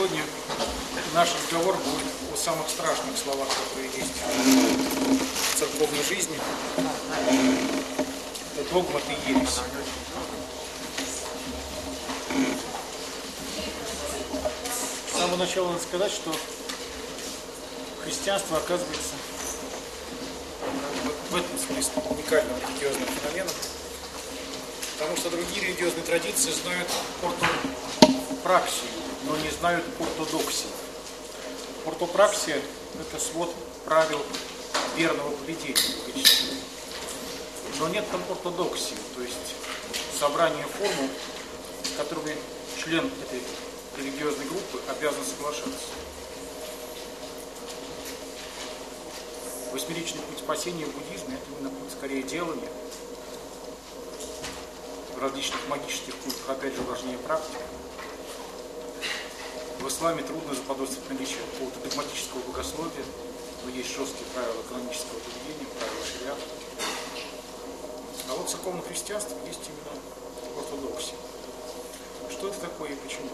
Сегодня наш разговор будет о самых страшных словах, которые есть в церковной жизни. Это догмат и ересь. С самого начала надо сказать, что христианство оказывается в этом смысле уникальным религиозным феноменом, потому что другие религиозные традиции знают ортопраксию, но не знают ортодоксии. Ортопраксия – это свод правил верного поведения, но нет там ортодоксии, то есть собрание формул, с которыми член этой религиозной группы обязан соглашаться. Восьмеричный путь спасения в буддизме – это именно путь скорее делания. В различных магических путях, опять же, важнее практика. В исламе трудно заподозрить наличие какого-то догматического богословия, но есть жесткие правила канонического поведения, правила шариата. А вот в церковном христианстве есть именно ортодоксия. Что это такое и почему?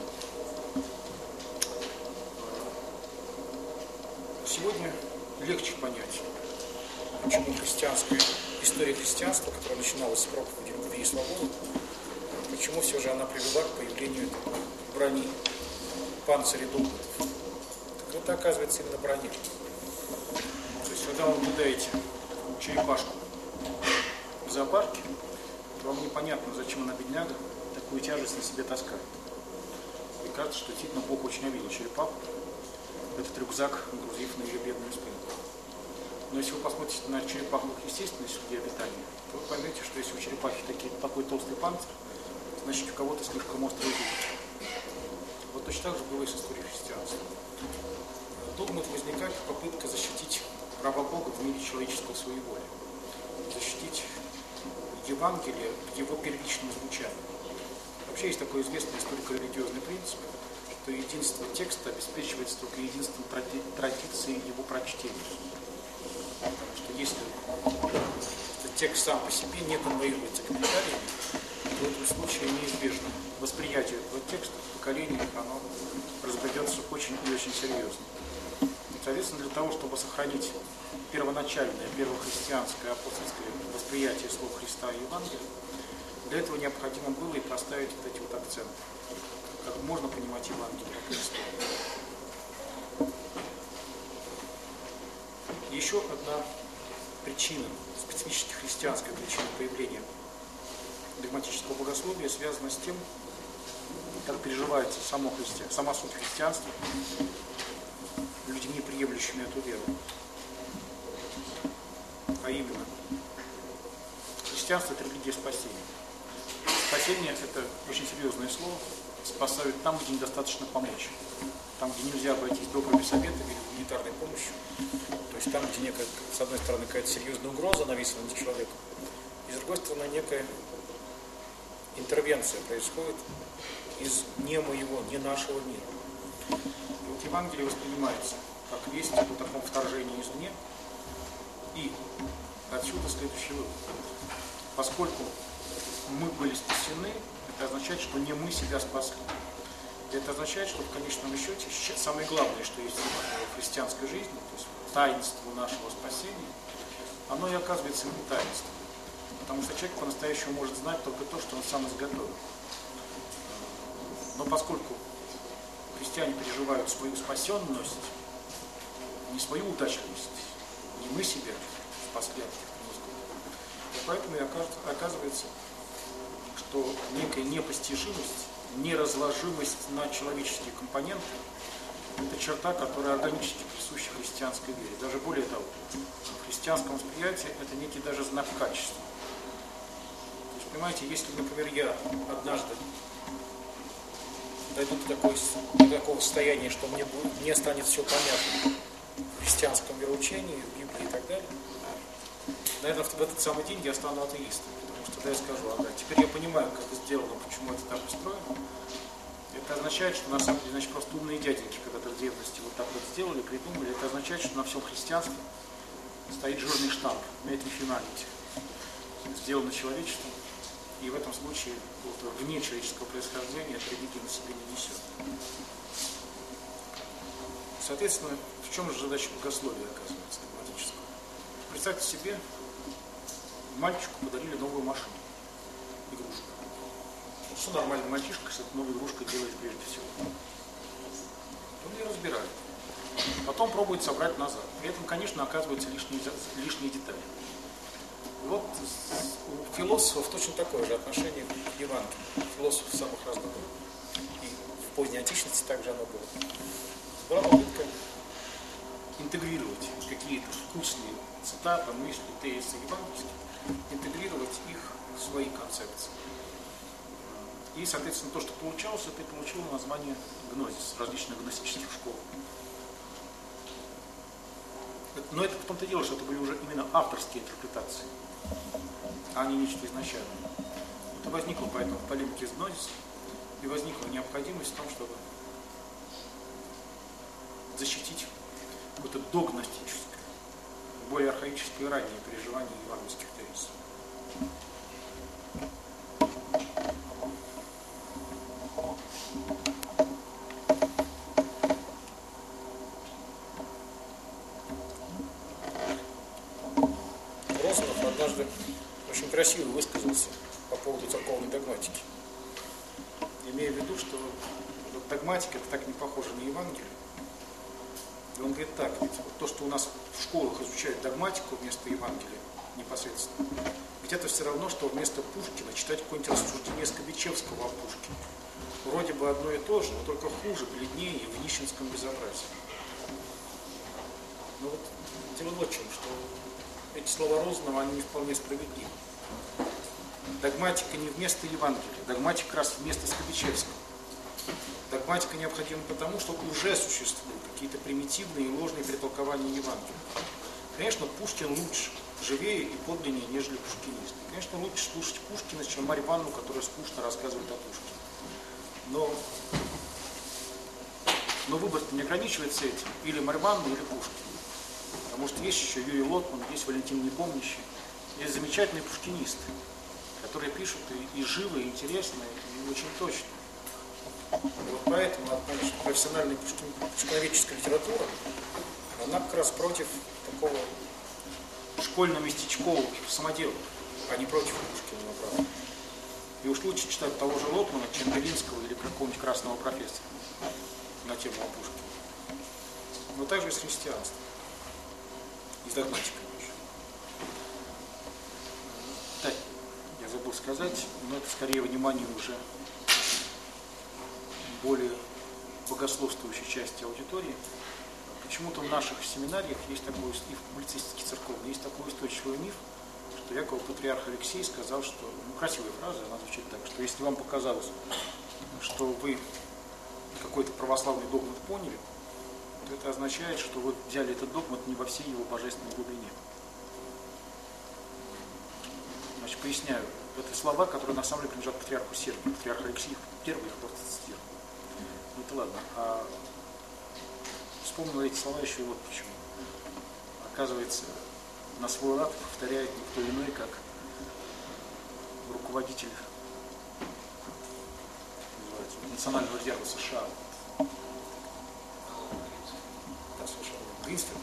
Сегодня легче понять, почему христианская история христианства, которая начиналась с проповеди любви и свободы, почему все же она привела к появлению брони, панциря догматов. Так это оказывается именно броня. То есть, когда вы наблюдаете черепашку в зоопарке, то вам непонятно, зачем она, бедняга, такую тяжесть на себе таскает. И кажется, что действительно Бог очень обидел черепаху, этот рюкзак, нагрузив на ее бедную спину. Но если вы посмотрите на черепаху в естественной среде обитания, то вы поймете, что если у черепахи такой толстый панцирь, значит у кого-то слишком острый зуб. Вот точно так же было и с историей христианства. Догмат возникает как попытка защитить право Бога в мире человеческого своеволия, защитить Евангелие в его первичном звучании. Вообще есть такой известный историко-религиозный принцип, что единство текста обеспечивается только единством традиции его прочтения. Потому что если текст сам по себе не конвоируется комментариями, то в этом случае неизбежно восприятие этого текста в поколениях оно разбредется очень и очень серьезно. И, соответственно, для того, чтобы сохранить первоначальное, первохристианское, апостольское восприятие слов Христа и Евангелия, для этого необходимо было и поставить вот эти вот акценты. Как можно понимать Евангелие как историю. Еще одна причина, специфически христианская причина появления догматического богословия связана с тем, как переживается сама суть христианства людьми, приемлющими эту веру. А именно, христианство – это религия спасения. Спасение – это очень серьезное слово. Спасают там, где недостаточно помочь. Там, где нельзя обойтись добрыми советами или гуманитарной помощью. То есть там, где некая, с одной стороны, какая-то серьезная угроза нависла над человеком, и с другой стороны, некая интервенция происходит из не моего, не нашего мира. И вот Евангелие воспринимается как весть о таком вторжении извне. И отсюда следующий вывод. Поскольку мы были спасены, это означает, что не мы себя спасли. Это означает, что в конечном счете самое главное, что есть в христианской жизни, то есть таинство нашего спасения, оно и оказывается не таинством. Потому что человек по-настоящему может знать только то, что он сам изготовил. Но поскольку христиане переживают свою спасенность, не свою удачливость, не мы себя спасли от этих невзгод, поэтому и оказывается, что некая непостижимость, неразложимость на человеческие компоненты – это черта, которая органически присуща христианской вере. Даже более того, в христианском восприятии это некий даже знак качества. То есть, понимаете, если, например, я однажды дойду до такого состояния, что мне станет все понятно в христианском вероучении, в Библии и так далее, наверное, в этот самый день я стану атеистом. Тогда я скажу, ага, теперь я понимаю, как это сделано, почему это так устроено. Это означает, что на самом деле, значит, просто умные дяденьки когда-то в древности вот так вот сделали, придумали. Это означает, что на всем христианстве стоит жирный штамп, made in humanity, сделано человечеством, и в этом случае вот, вне человеческого происхождения эта религия на себе не несет. Соответственно, в чем же задача богословия оказывается догматического? Представьте себе, мальчику подарили новую машину, игрушку. Что нормальный мальчишка с этой новой игрушкой делает прежде всего? Он ее разбирает. Потом пробует собрать назад. При этом, конечно, оказываются лишние детали. И вот у философов точно такое же отношение к Евангелию. Философов самых разных групп. И в поздней античности также оно было. Была попытка интегрировать какие-то вкусные цитаты, мысли, тезисы евангельские, интегрировать их в свои концепции. И, соответственно, то, что получалось, это и получило название гнозис, различных гностических школ. Но это в том-то дело, что это были уже именно авторские интерпретации, а не нечто изначальное. Это возникло поэтому в полемике с гнозисом, и возникла необходимость в том, чтобы защитить какое-то догностическое, более архаическое и раннее переживание евангельских тезисов. Розанов однажды очень красиво высказался по поводу церковной догматики, имея в виду, что догматика это так не похоже на Евангелие. И он говорит так, ведь вот то, что у нас в школах изучают догматику вместо Евангелия непосредственно, ведь это все равно, что вместо Пушкина читать какое-нибудь рассуждение Скобичевского о Пушкине. Вроде бы одно и то же, но только хуже, бледнее и в нищенском безобразии. Но вот дело в чем, что эти слова Розанова, они не вполне справедливы. Догматика не вместо Евангелия, догматика как раз вместо Скобичевского. Догматика необходима потому, что уже существуют какие-то примитивные и ложные перетолкования Евангелия. Конечно, Пушкин лучше, живее и подлиннее, нежели пушкинист. Конечно, лучше слушать Пушкина, чем Марью Ивановну, которая скучно рассказывает о Пушкине. Но выбор не ограничивается этим. Или Марья Ивановна, или Пушкин. Потому что есть еще Юрий Лотман, есть Валентин Непомнящий. Есть замечательные пушкинисты, которые пишут и живо, и интересно, и очень точно. И вот поэтому, конечно, профессиональная пушкиноведческая литература, она как раз против такого школьно-местечкового самодела, а не против Пушкина, правда. И уж лучше читать того же Лотмана, чем Белинского или какого-нибудь красного профессора на тему о Пушкине. Но также и с христианством. И с догматикой еще. Да, я забыл сказать, но это скорее внимание уже более богословствующей части аудитории. Почему-то в наших семинариях есть такой, и в публицистике церковной, есть такой устойчивый миф, что якобы патриарх Алексей сказал, что, красивая фраза, она звучит так, что если вам показалось, что вы какой-то православный догмат поняли, то это означает, что вы взяли этот догмат не во всей его божественной глубине. Значит, поясняю, это слова, которые на самом деле принадлежат патриарху Сергию. Патриарх Алексей первый их просто цитировал. Ну это ладно. А вспомнил эти слова еще и вот почему. Оказывается, на свой лад повторяет никто иной, как руководитель Национального резерва США. Да, совершенно. Гринсфилд.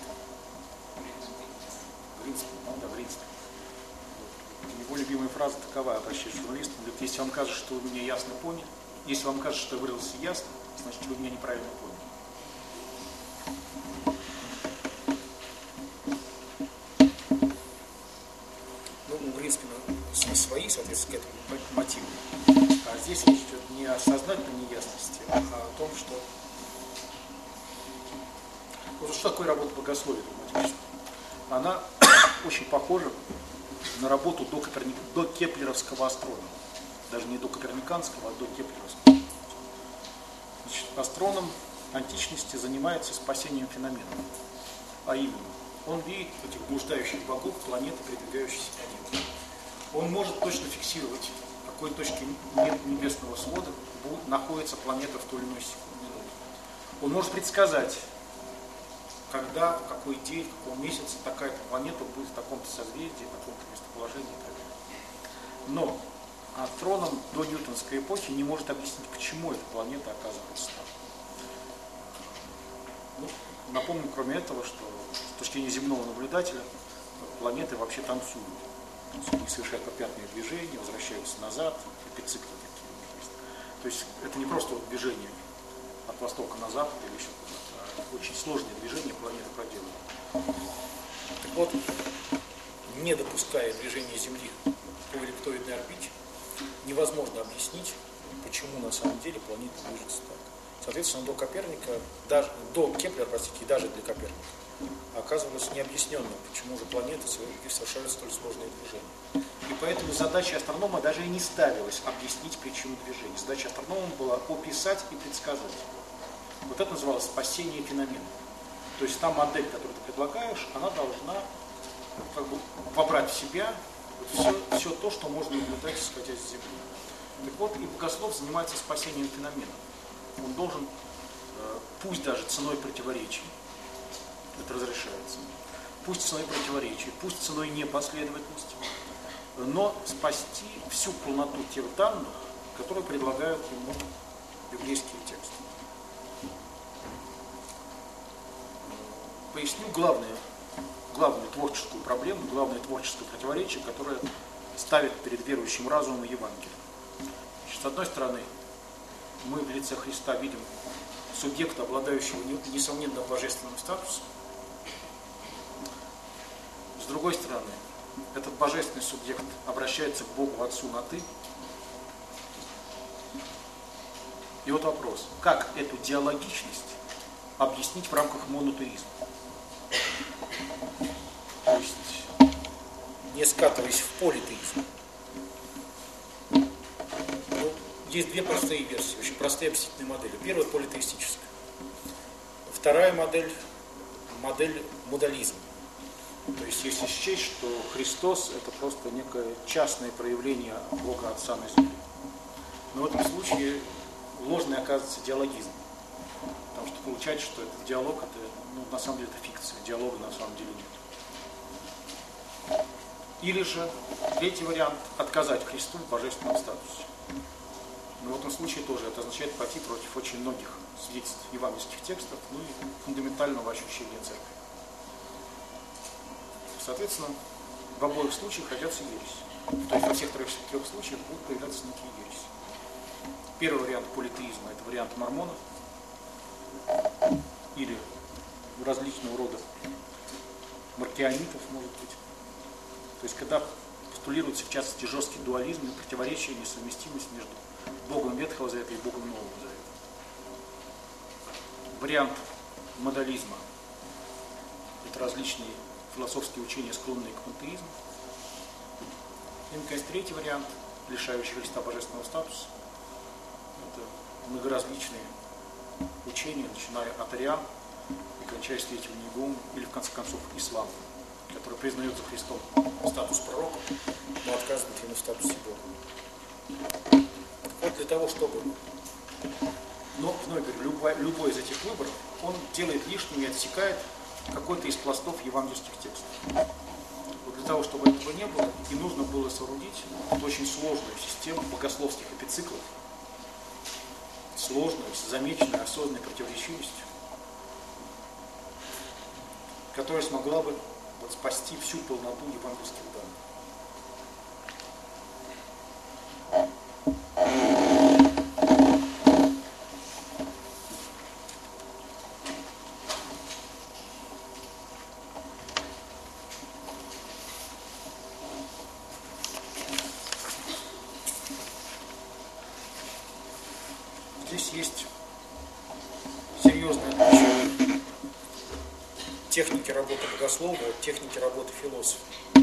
Да, Гринсфилд. Его любимая фраза такова, обращаясь к журналистам, говорит, если вам кажется, что вы меня ясно поняли, если вам кажется, что я выразился ясно, значит, вы меня неправильно поняли. Ну, у Гринспена свои, соответственно, к этому мотивы. А здесь речь идет не о сознательной неясности, а о том, что... Вот что такое работа богословия догматического? Она очень похожа на работу до кеплеровского астронома. Даже не до коперниканского, а до кеплеровского. Значит, астроном античности занимается спасением феноменов. А именно, он видит этих блуждающих богов, планеты, передвигающиеся по небу. Он может точно фиксировать, в какой точке небесного свода находится планета в той или иной минуте. Он может предсказать, когда, в какой день, в каком месяце такая-то планета будет в таком-то созвездии, в таком-то местоположении и так далее. Но астроном до ньютонской эпохи не может объяснить, почему эта планета оказывается там. Ну, напомню, кроме этого, что с точки зрения земного наблюдателя планеты вообще танцуют. Они совершают попятные движения, возвращаются назад, эпициклы такие у них есть. То есть это не просто вот движение от востока на запад или еще куда-то, а очень сложные движения планеты проделывают. Так вот, не допуская движения Земли по эллиптоидной орбите, невозможно объяснить, почему на самом деле планета движется так. Соответственно, до Коперника, даже до Кеплера, простите, и даже для Коперника, оказывалось необъясненным, почему же планеты совершают столь сложные движения. И поэтому задача астронома даже и не ставилась объяснить причину движения. Задача астронома была описать и предсказать. Вот это называлось спасение феномена. То есть та модель, которую ты предлагаешь, она должна как бы вобрать в себя все то, что можно наблюдать, исходя с Земли. Так вот, и богослов занимается спасением феномена. Он должен, пусть даже ценой противоречий, это разрешается, пусть ценой противоречий, пусть ценой непоследовательности, но спасти всю полноту тех данных, которые предлагают ему библейские тексты. Поясню главную творческую проблему, главное творческое противоречие, которое ставит перед верующим разумом Евангелие. Значит, с одной стороны, мы в лице Христа видим субъекта, обладающего несомненно божественным статусом. С другой стороны, этот божественный субъект обращается к Богу Отцу на «ты». И вот вопрос, как эту диалогичность объяснить в рамках монотеизма? То есть, не скатываясь в политеизм. Есть две простые версии, очень простые объяснительные модели. Первая – политеистическая. Вторая модель – модель модализма. То есть, если счесть, что Христос – это просто некое частное проявление Бога Отца на земле. Но в этом случае ложный оказывается диалогизм. Потому что получается, что этот диалог, это, на самом деле, это фикция. Диалога на самом деле нет. Или же, третий вариант – отказать Христу в божественном статусе. Но в этом случае тоже это означает пойти против очень многих свидетельств евангельских текстов, и фундаментального ощущения церкви. Соответственно, в обоих случаях родятся ереси. То есть во всех трех случаях будут появляться некие ереси. Первый вариант политеизма – это вариант мормонов или различного рода маркионитов, может быть. То есть когда постулируется в частности жесткий дуализм и противоречие, несовместимость между Богом Ветхого Завета и Богом Нового Завета. Вариант модализма – это различные философские учения, склонные к пантеизму. И, наконец, третий вариант, лишающий Христа божественного статуса, это многоразличные учения, начиная от ариан и кончая святителем Иеговым, или, в конце концов, ислам, который признает за Христом статус пророка, но отказывает ему в статусе Бога. Вот для того, чтобы... Но, вновь говорю, любой из этих выборов, он делает лишним и отсекает какой-то из пластов евангельских текстов. Вот для того, чтобы этого не было, и нужно было соорудить очень сложную систему богословских эпициклов, сложную, с замеченной, осознанной противоречивостью, которая смогла бы спасти всю полноту евангельских данных. Здесь есть серьезное отличие техники работы богослова от техники работы философа.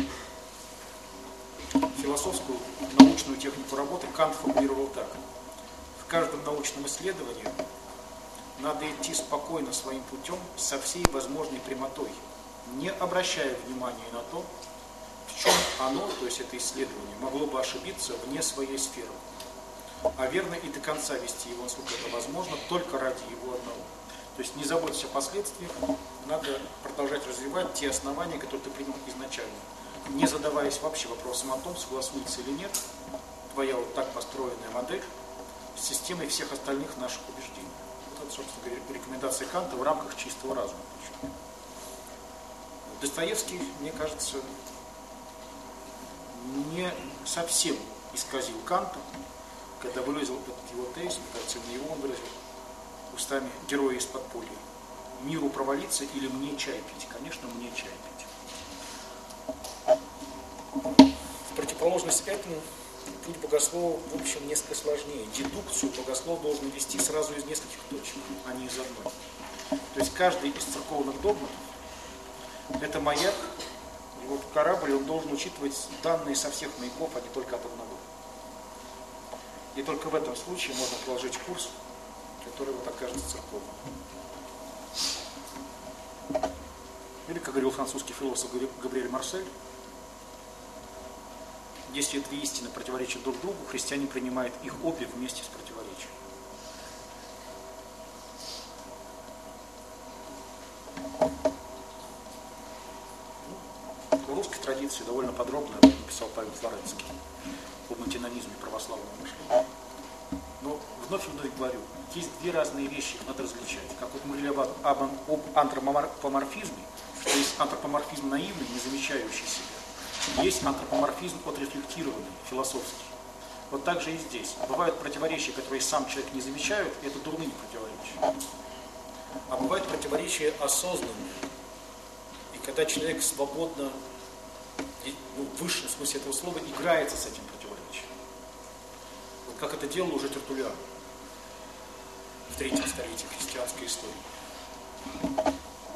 Философскую научную технику работы Кант формулировал так: в каждом научном исследовании надо идти спокойно своим путем со всей возможной прямотой, не обращая внимания на то, в чем оно, то есть это исследование, могло бы ошибиться вне своей сферы, а верно и до конца вести его, насколько это возможно, только ради его одного. То есть не заботься о последствиях, надо продолжать развивать те основания, которые ты принял изначально, не задаваясь вообще вопросом о том, согласуется или нет твоя вот так построенная модель с системой всех остальных наших убеждений. Вот собственно говоря, рекомендации Канта в рамках чистого разума. Достоевский, мне кажется, не совсем исказил Канта, когда выразил этот его тезис, мне кажется, не его он выразил устами героя из подполья. Миру провалиться или мне чай пить? Конечно, мне чай пить. В противоположность этому путь богослова, в общем, несколько сложнее. Дедукцию богослов должен вести сразу из нескольких точек, а не из одной. То есть каждый из церковных догматов – это маяк, и вот корабль, он должен учитывать данные со всех маяков, а не только от одного. И только в этом случае можно проложить курс, который вот окажется церковным. Или, как говорил французский философ Габриэль Марсель, если две истины противоречат друг другу, христиане принимают их обе вместе с противоречием. В русской традиции довольно подробно об этом писал Павел Флоренский, об антиномизме православного мышления. Но вновь и вновь говорю, есть две разные вещи, их надо различать. Как вот мы говорили об антропоморфизме, что есть антропоморфизм наивный, не замечающий себя. Есть антропоморфизм отрефлектированный, философский. Вот так же и здесь. Бывают противоречия, которые сам человек не замечает, и это дурные противоречия. А бывают противоречия осознанные. И когда человек свободно, в высшем смысле этого слова, играется с этим противоречием. Вот как это делал уже Тертуллиан в 3-м столетии христианской истории.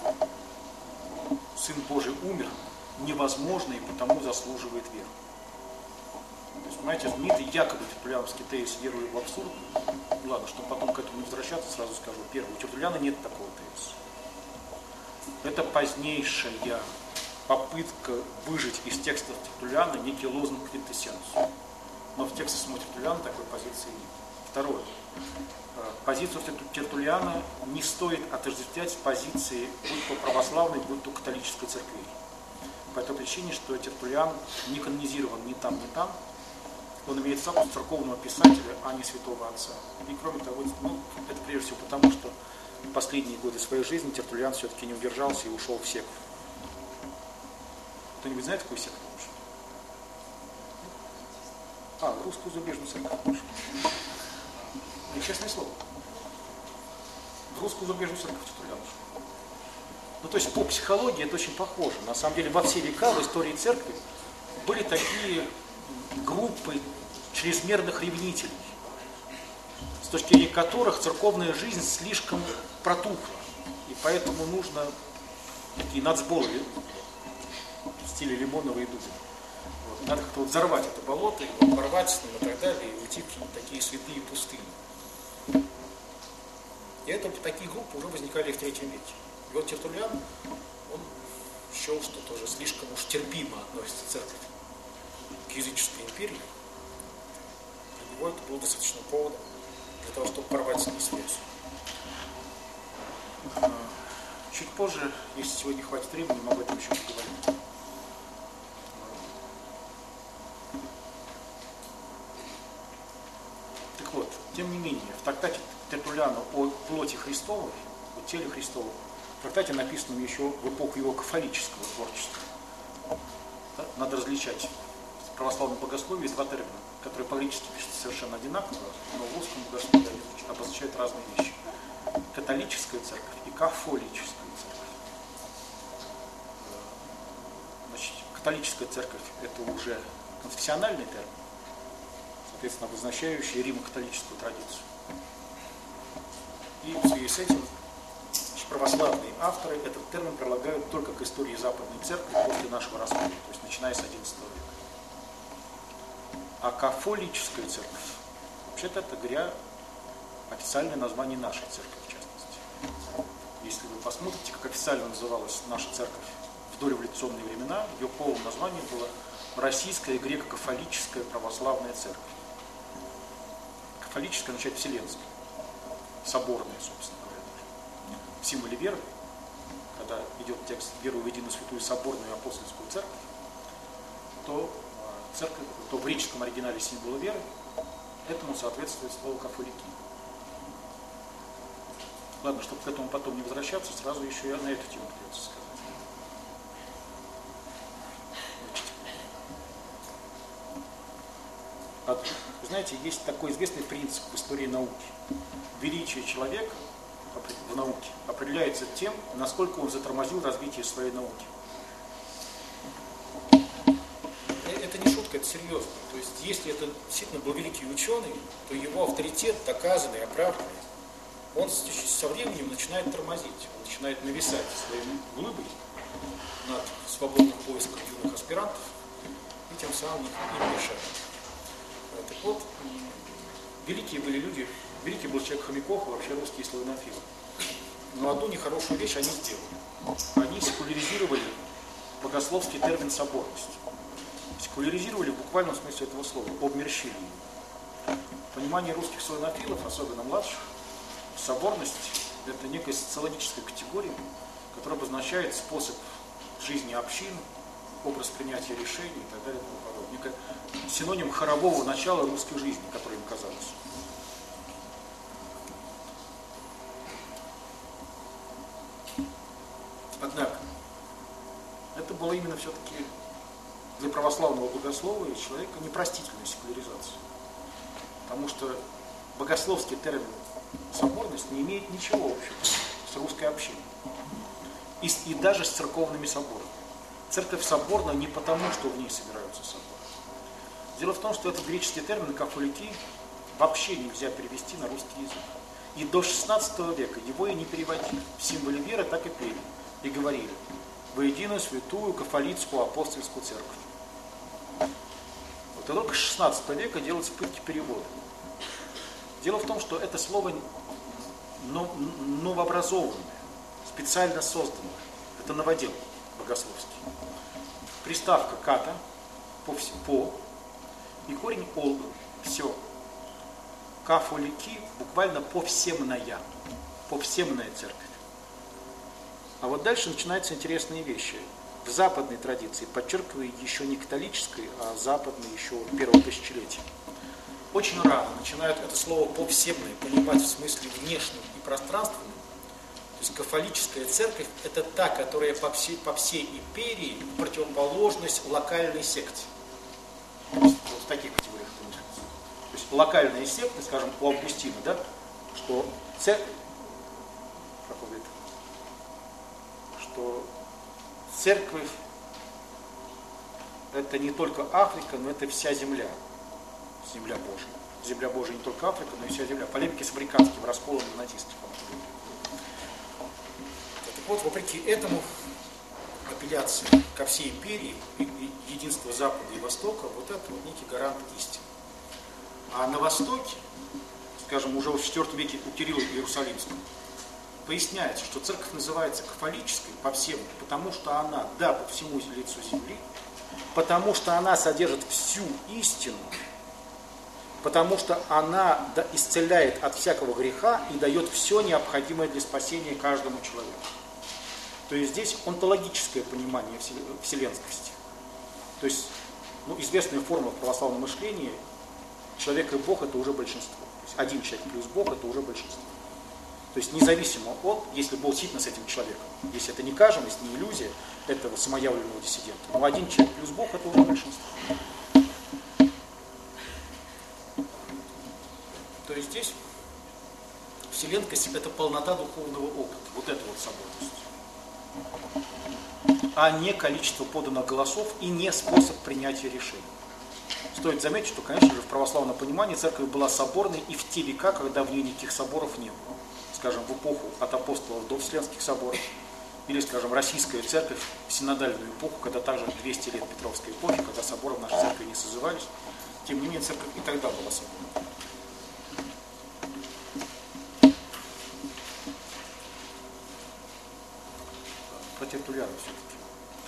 Сын Божий умер, невозможно и потому заслуживает веры. То есть, понимаете, знаменитый якобы тертуллиановский тезис «веру в абсурд». Ладно, чтобы потом к этому не возвращаться, сразу скажу. Первое, у Тертуллиана нет такого тезиса. Это позднейшая попытка выжать из текстов Тертуллиана некий лозунг квинтэссенцию. Но в тексте самого Тертуллиана такой позиции нет. Второе. Позицию Тертуллиана не стоит отождествлять с позицией будь то православной, будь то католической церкви. По той причине, что Тертуллиан не канонизирован ни там, ни там. Он имеет статус церковного писателя, а не святого отца. И кроме того, это прежде всего потому, что в последние годы своей жизни Тертуллиан все-таки не удержался и ушел в секту. Кто-нибудь знает, какую секту ушел? В русскую зарубежную церковь ушел. И честное слово. В русскую зарубежную церковь Тертуллиан ушел. То есть по психологии это очень похоже. На самом деле во все века в истории церкви были такие группы чрезмерных ревнителей, с точки зрения которых церковная жизнь слишком протухла. И поэтому нужно такие нацболы в стиле Лимонова и Дудина. Надо как-то взорвать это болото, его порвать с ним и так далее, и уйти в какие-то такие святые пустыни. И это такие группы уже возникали в Третьем веке. И вот Тертуллиан, он счел, что тоже слишком уж терпимо относится церковь к языческой империи. Для него это было достаточно поводом для того, чтобы порвать с ней связь. Чуть позже, если сегодня хватит времени, мы об этом еще поговорим. Так вот, тем не менее, в трактате Тертуллиана о плоти Христовой, о теле Христовом, в трактате, написанном еще в эпоху его кафолического творчества, надо различать в православном богословии два термина, которые по-гречески пишутся совершенно одинаково, но в русском богословии обозначают разные вещи. Католическая церковь и кафолическая церковь. Значит, католическая церковь – это уже конфессиональный термин, соответственно, обозначающий римо-католическую традицию. И в связи с этим православные авторы этот термин прилагают только к истории Западной Церкви после нашего распада, то есть начиная с XI века. А кафолическая церковь, вообще-то это, говоря, официальное название нашей церкви, в частности. Если вы посмотрите, как официально называлась наша церковь в дореволюционные времена, ее полное название было Российская греко-кафолическая православная церковь. Кафолическая означает вселенская, соборная, собственно говоря. В символе веры, когда идет текст «верую в единую святую соборную апостольскую церковь», то церковь, то в греческом оригинале символа веры, этому соответствует слово «кафолики». Ладно, чтобы к этому потом не возвращаться, сразу еще и на эту тему придется сказать. Знаете, есть такой известный принцип в истории науки. Величие человека в науке определяется тем, насколько он затормозил развитие своей науки. Это не шутка, это серьезно. То есть, если это действительно был великий ученый, то его авторитет доказанный, оправданный, он со временем начинает тормозить, он начинает нависать своей глыбой над свободным поиском юных аспирантов и тем самым им мешает. Так вот, великие были люди, великий был человек Хомяков и вообще русские славянофилы. Но одну нехорошую вещь они сделали. Они секуляризировали богословский термин «соборность». Секуляризировали в буквальном смысле этого слова, обмерщили. В понимании русских славянофилов, особенно младших, соборность – это некая социологическая категория, которая обозначает способ жизни общин, образ принятия решений и так далее и тому подобное. Некий синоним хорового начала русской жизни, который им казалось. Однако, это было именно все-таки для православного богослова и человека непростительная секуляризация. Потому что богословский термин соборность не имеет ничего общего с русской общиной. И даже с церковными соборами. Церковь соборна не потому, что в ней собираются соборы. Дело в том, что этот греческий термин «кафолики» вообще нельзя перевести на русский язык. И до XVI века его и не переводили. В символе веры так и пели. И говорили: «Во единую святую кафолицкую апостольскую церковь». Вот и только с XVI века делаются попытки перевода. Дело в том, что это слово новообразованное, специально созданное. Это новодел богословский. Приставка «ката» по и корень «ол» – все. Кафолики буквально повсемная церковь. А вот дальше начинаются интересные вещи. В западной традиции, подчеркиваю, еще не католической, а западной еще первого тысячелетия. Очень рано начинают это слово «повсемное» понимать в смысле внешнем и пространственном. То есть кафолическая церковь – это та, которая по всей империи противоположность локальной секте. Вот в таких категориях это называется. То есть локальные секты, скажем, у Августина, да, что церковь – это не только Африка, но это вся земля. Земля Божия. Земля Божия не только Африка, но и вся земля. Полемики с африканским расколом донатистов. Так вот, вопреки этому, апелляция ко всей империи, единство Запада и Востока, вот это вот некий гарант истины. А на Востоке, скажем, уже в IV веке у Кирилла Иерусалимского, поясняется, что церковь называется кафолической по всем, потому что она, да, по всему лицу земли, потому что она содержит всю истину, потому что она исцеляет от всякого греха и дает все необходимое для спасения каждому человеку. То есть здесь онтологическое понимание вселенскости. То есть, известная форма в православном мышлении: человек и Бог – это уже большинство. То есть один человек плюс Бог – это уже большинство. То есть независимо от, если был действительно с этим человеком, если это не кажемость, не иллюзия этого самоявленного диссидента, но один человек плюс Бог – это уже большинство. То есть здесь вселенскость – это полнота духовного опыта, вот это вот соборность, а не количество поданных голосов и не способ принятия решений. Стоит заметить, что, конечно же, в православном понимании церковь была соборной и в те века, когда в ней никаких соборов не было. Скажем, в эпоху от апостолов до Вселенских соборов, или, скажем, российская церковь в синодальную эпоху, когда также 200 лет Петровской эпохи, когда соборы в нашей церкви не созывались, тем не менее церковь и тогда была соборной. Про Тертуллиана все-таки.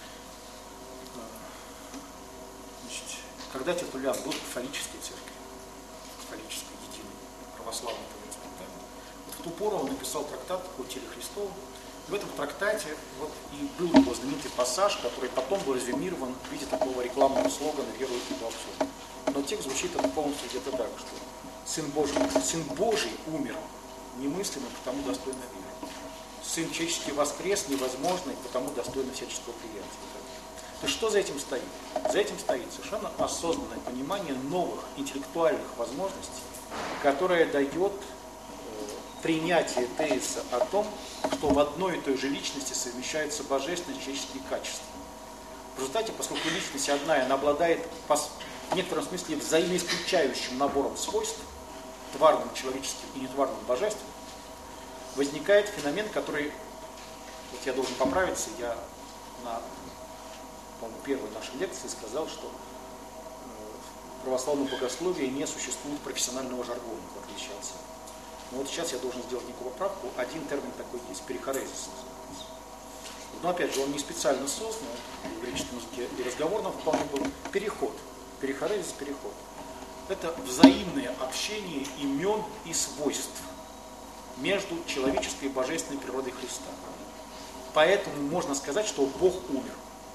Значит, когда Тертуллиан был в кафолической церкви, кафолической, единой, православной, в ту пору он написал трактат о теле Христовом. В этом трактате и был его знаменитый пассаж, который потом был резюмирован в виде такого рекламного слогана «Веруют и но текст звучит полностью где-то так, что Сын Божий умер немыслимо, потому достойно веры. Сын человеческий воскрес, невозможно, и потому достойно всяческого приятия. То есть что за этим стоит? За этим стоит совершенно осознанное понимание новых интеллектуальных возможностей, которое дает принятие тезиса о том, что в одной и той же личности совмещаются божественные и человеческие качества. В результате, поскольку личность одна, она обладает в некотором смысле взаимоисключающим набором свойств, тварным, человеческим и нетварным божественным, возникает феномен, который, вот я должен поправиться, я на, по-моему, первой нашей лекции сказал, что в православном богословии не существует профессионального жаргона, в отличие от всех. Но вот сейчас я должен сделать некую поправку. Один термин такой есть, перихорезис называется. Но опять же, он не специально создан, в греческом языке и разговорном вполне был переход. Перихорезис – переход. Это взаимное общение имен и свойств между человеческой и божественной природой Христа. Поэтому можно сказать, что Бог умер.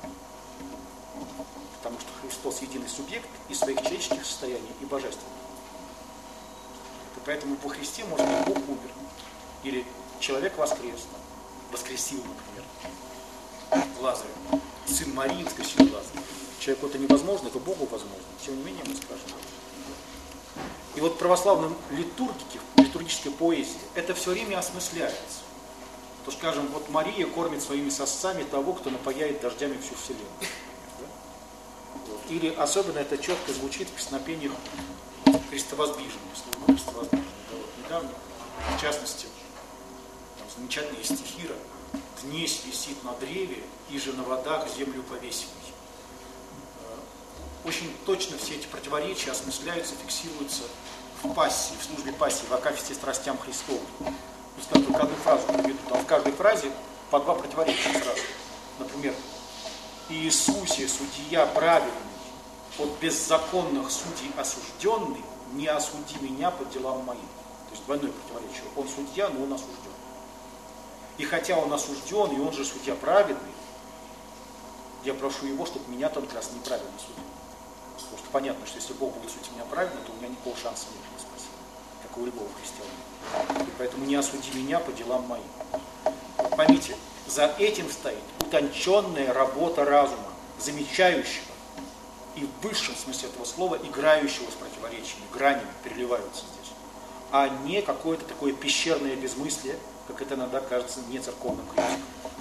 Потому что Христос единый субъект и своих человеческих состояний, и божественных. Поэтому во Христе можно сказать, Бог умер. Или человек воскрес, воскресил, например, Лазаря. Сын Марии воскресил Лазаря. Человеку это невозможно, это Богу возможно. Тем не менее мы скажем. И вот в православном литургике, в литургической поэзии, это все время осмысляется. То, скажем, вот Мария кормит своими сосцами того, кто напояет дождями всю вселенную. Да? Вот. Или особенно это четко звучит в песнопениях Христовоздвижения, слово Христовоздвижения. Да, вот недавно, в частности, там замечательные стихира: «Днесь висит на древе, и же на водах землю повесил». Очень точно все эти противоречия осмысляются, фиксируются в пассии, в службе пассии, в акафисте страстям Христовым. Пускай только одну фразу приведу, там в каждой фразе по два противоречия сразу. Например, «Иисусе, судья праведный, от беззаконных судей осужденный, не осуди меня по делам моим». То есть двойное противоречие. Он судья, но он осужден. И хотя он осужден, и он же судья праведный, я прошу его, чтобы меня тот раз неправильно судил. Потому что понятно, что если Бог будет судить меня правильно, то у меня никакого шанса нет на спасение, как у любого христианина. И поэтому не осуди меня по делам моим. Поймите, за этим стоит утонченная работа разума, замечающего и в высшем смысле этого слова играющего с противоречиями, гранями переливаются здесь, а не какое-то такое пещерное безмыслие, как это иногда кажется не церковным критикам.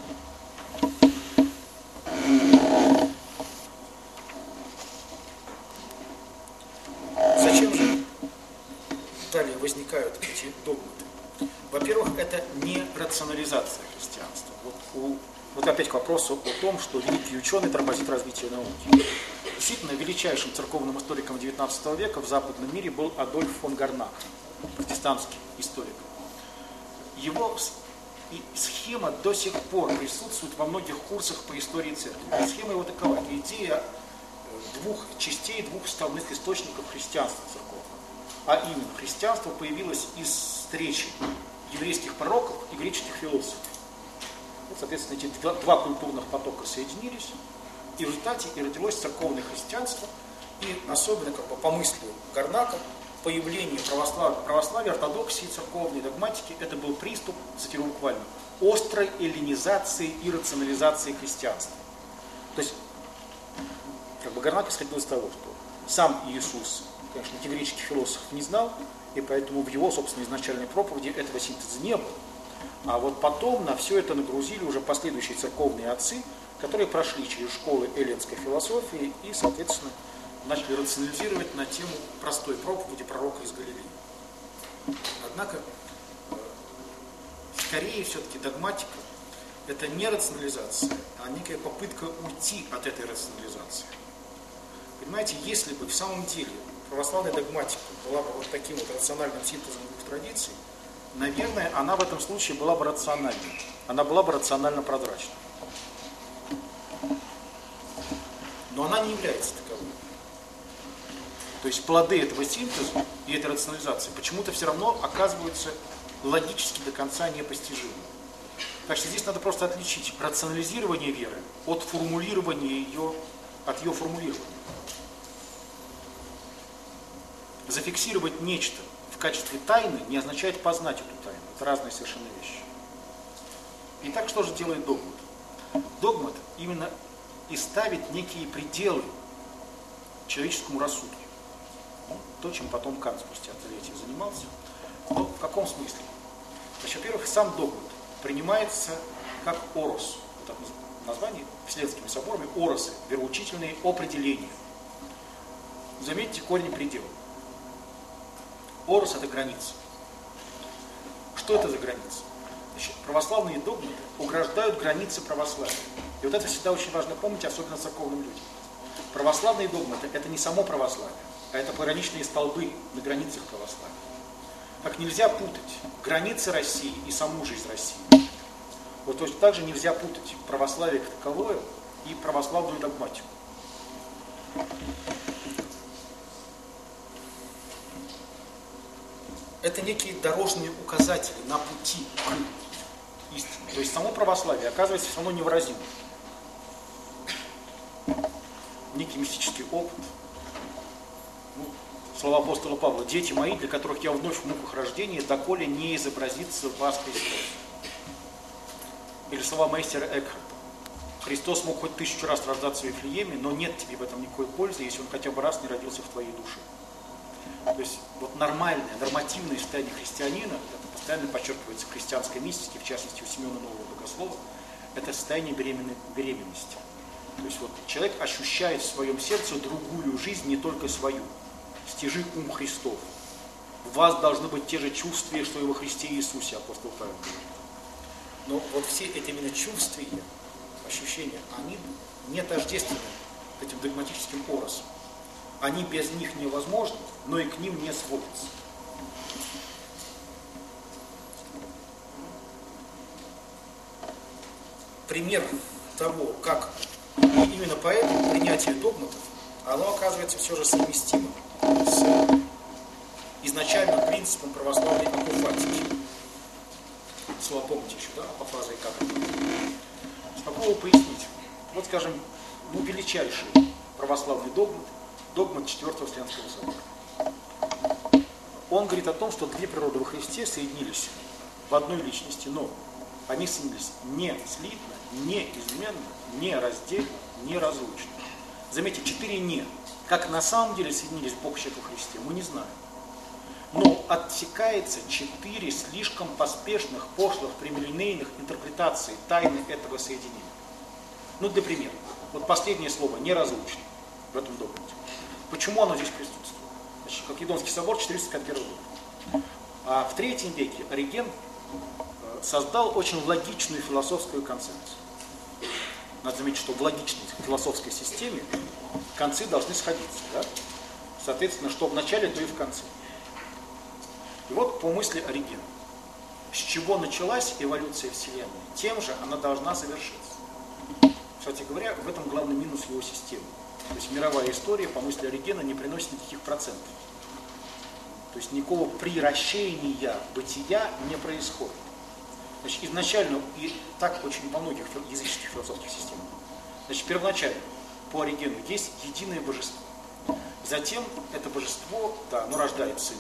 Зачем же далее возникают эти догматы? Во-первых, это не рационализация христианства. Вот опять к вопросу о том, что великий ученый тормозит развитие науки. Действительно, величайшим церковным историком XIX века в западном мире был Адольф фон Гарнак, протестантский историк. Его схема до сих пор присутствует во многих курсах по истории церкви. Схема его такова: идея двух частей, двух составных источников христианства церковного. А именно, христианство появилось из встречи еврейских пророков и греческих философов. Вот, соответственно, эти два культурных потока соединились, и в результате и родилось церковное христианство, и особенно по мыслю Гарнака, появление православия, ортодоксии, церковной догматики, это был приступ, цитирую буквально, острой эллинизации и рационализации христианства. То есть, Гарнак исходил из того, что сам Иисус, конечно, этих греческих философов не знал, и поэтому в его, собственно, изначальной проповеди этого синтеза не было. А вот потом на все это нагрузили уже последующие церковные отцы, которые прошли через школы эллинской философии и, соответственно, начали рационализировать на тему простой проповеди пророка из Галилеи. Однако, скорее все-таки догматика – это не рационализация, а некая попытка уйти от этой рационализации. Понимаете, если бы в самом деле православная догматика была бы вот таким вот рациональным синтезом двух традиций, наверное, она в этом случае была бы рациональной. Она была бы рационально прозрачной. Но она не является таковой. То есть плоды этого синтеза и этой рационализации почему-то все равно оказываются логически до конца непостижимыми. Так что здесь надо просто отличить рационализирование веры от формулирования ее, от ее формулирования. Зафиксировать нечто в качестве тайны не означает познать эту тайну. Это разные совершенно вещи. Итак, что же делает догмат? Догмат именно и ставит некие пределы человеческому рассудку. Ну, то, чем потом Кант спустя столетия занимался. Но в каком смысле? Значит, во-первых, сам догмат принимается как орос. Вот это название Вселенскими соборами оросы, вероучительные определения. Заметьте корень предела. Орос – это граница. Что это за граница? Значит, православные догматы ограждают границы православия. И вот это всегда очень важно помнить, особенно церковным людям. Православные догматы – это не само православие, а это пограничные столбы на границах православия. Как нельзя путать границы России и саму жизнь России. Вот точно так же нельзя путать православие как таковое и православную догматику. Это некие дорожные указатели на пути к истине. То есть само православие оказывается все равно невыразимо. Некий мистический опыт. Ну, слова апостола Павла: «Дети мои, для которых я вновь в муках рождения, доколе не изобразится в вас Христос». Или слова мейстера Экхарта: «Христос мог хоть 1000 раз рождаться в Вифлееме, но нет тебе в этом никакой пользы, если он хотя бы раз не родился в твоей душе». То есть вот нормальное, нормативное состояние христианина, это постоянно подчеркивается в христианской мистике, в частности у Симеона Нового Богослова, это состояние беременности. То есть вот человек ощущает в своем сердце другую жизнь, не только свою. «Стяжи ум Христов». В вас должны быть те же чувствия, что и во Христе Иисусе, апостол Павел говорит. Но вот все эти именно чувствия, ощущения, они не тождественны этим догматическим образом. Они без них невозможны, но и к ним не сводятся. Пример того, как именно поэтому принятие догматов, оно оказывается все же совместимо с изначальным принципом православной апофатики. Слово помните еще, да? Апофаза и как это? Попробую пояснить. Вот, скажем, величайший православный догмат 4-го Вселенского собора. Он говорит о том, что две природы во Христе соединились в одной личности, но они соединились не слитно, не изменно, не раздельно, не разлучно. Заметьте, 4 «не». Как на самом деле соединились Бог и человек во Христе, мы не знаем. Но отсекается 4 слишком поспешных, пошлых, прямолинейных интерпретаций тайны этого соединения. Ну, для примера, вот последнее слово «неразлучно» в этом догмате. Почему оно здесь присутствует? Значит, Халкидонский собор, 451 год. А в III веке Ориген создал очень логичную философскую концепцию. Надо заметить, что в логичной философской системе концы должны сходиться. Да? Соответственно, что в начале, то и в конце. И вот по мысли Оригена, с чего началась эволюция Вселенной, тем же она должна завершиться. Кстати говоря, в этом главный минус его системы. То есть мировая история, по мысли Оригена, не приносит никаких процентов. То есть никакого приращения бытия не происходит. Значит, изначально, и так очень во многих языческих философских системах, значит, первоначально, по Оригену, есть единое божество. Затем это божество, да, оно рождает сына.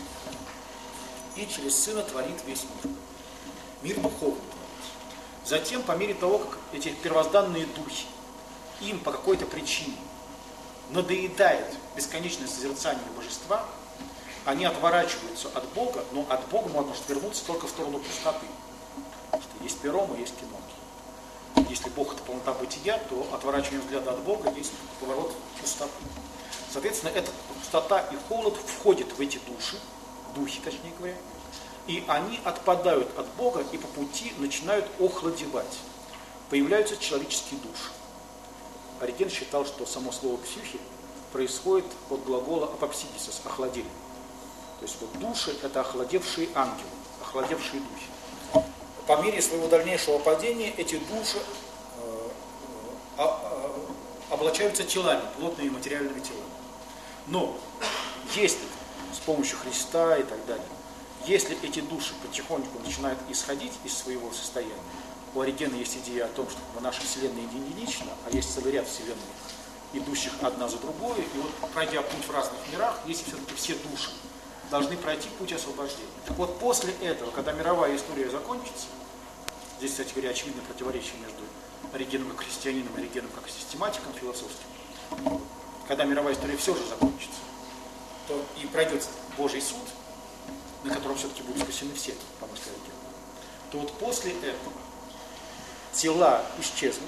И через сына творит весь мир. Мир духовный. Затем, по мере того, как эти первозданные духи, им по какой-то причине надоедает бесконечное созерцание божества, они отворачиваются от Бога, но от Бога можно вернуться только в сторону пустоты. Потому что есть пером, а есть кино. Если Бог это полнота бытия, то отворачивание взгляда от Бога есть поворот пустоты. Соответственно, эта пустота и холод входят в эти духи, точнее говоря, и они отпадают от Бога и по пути начинают охладевать. Появляются человеческие души. Ориген считал, что само слово «психи» происходит от глагола «апопсидисос» – «охладели». То есть вот души – это охладевшие ангелы, охладевшие духи. По мере своего дальнейшего падения эти души облачаются телами, плотными материальными телами. Но если с помощью Христа и так далее, если эти души потихоньку начинают исходить из своего состояния, у Оригена есть идея о том, что наша Вселенная единична, а есть целый ряд Вселенных, идущих одна за другой, и вот пройдя путь в разных мирах, если все-таки все души должны пройти путь освобождения. Так вот, после этого, когда мировая история закончится, здесь, кстати говоря, очевидное противоречие между Оригеном как христианином и Оригеном как систематиком философским, когда мировая история все же закончится, то и пройдет Божий суд, на котором все-таки будут спасены все, по мысли Оригена, то вот после этого тела исчезнут,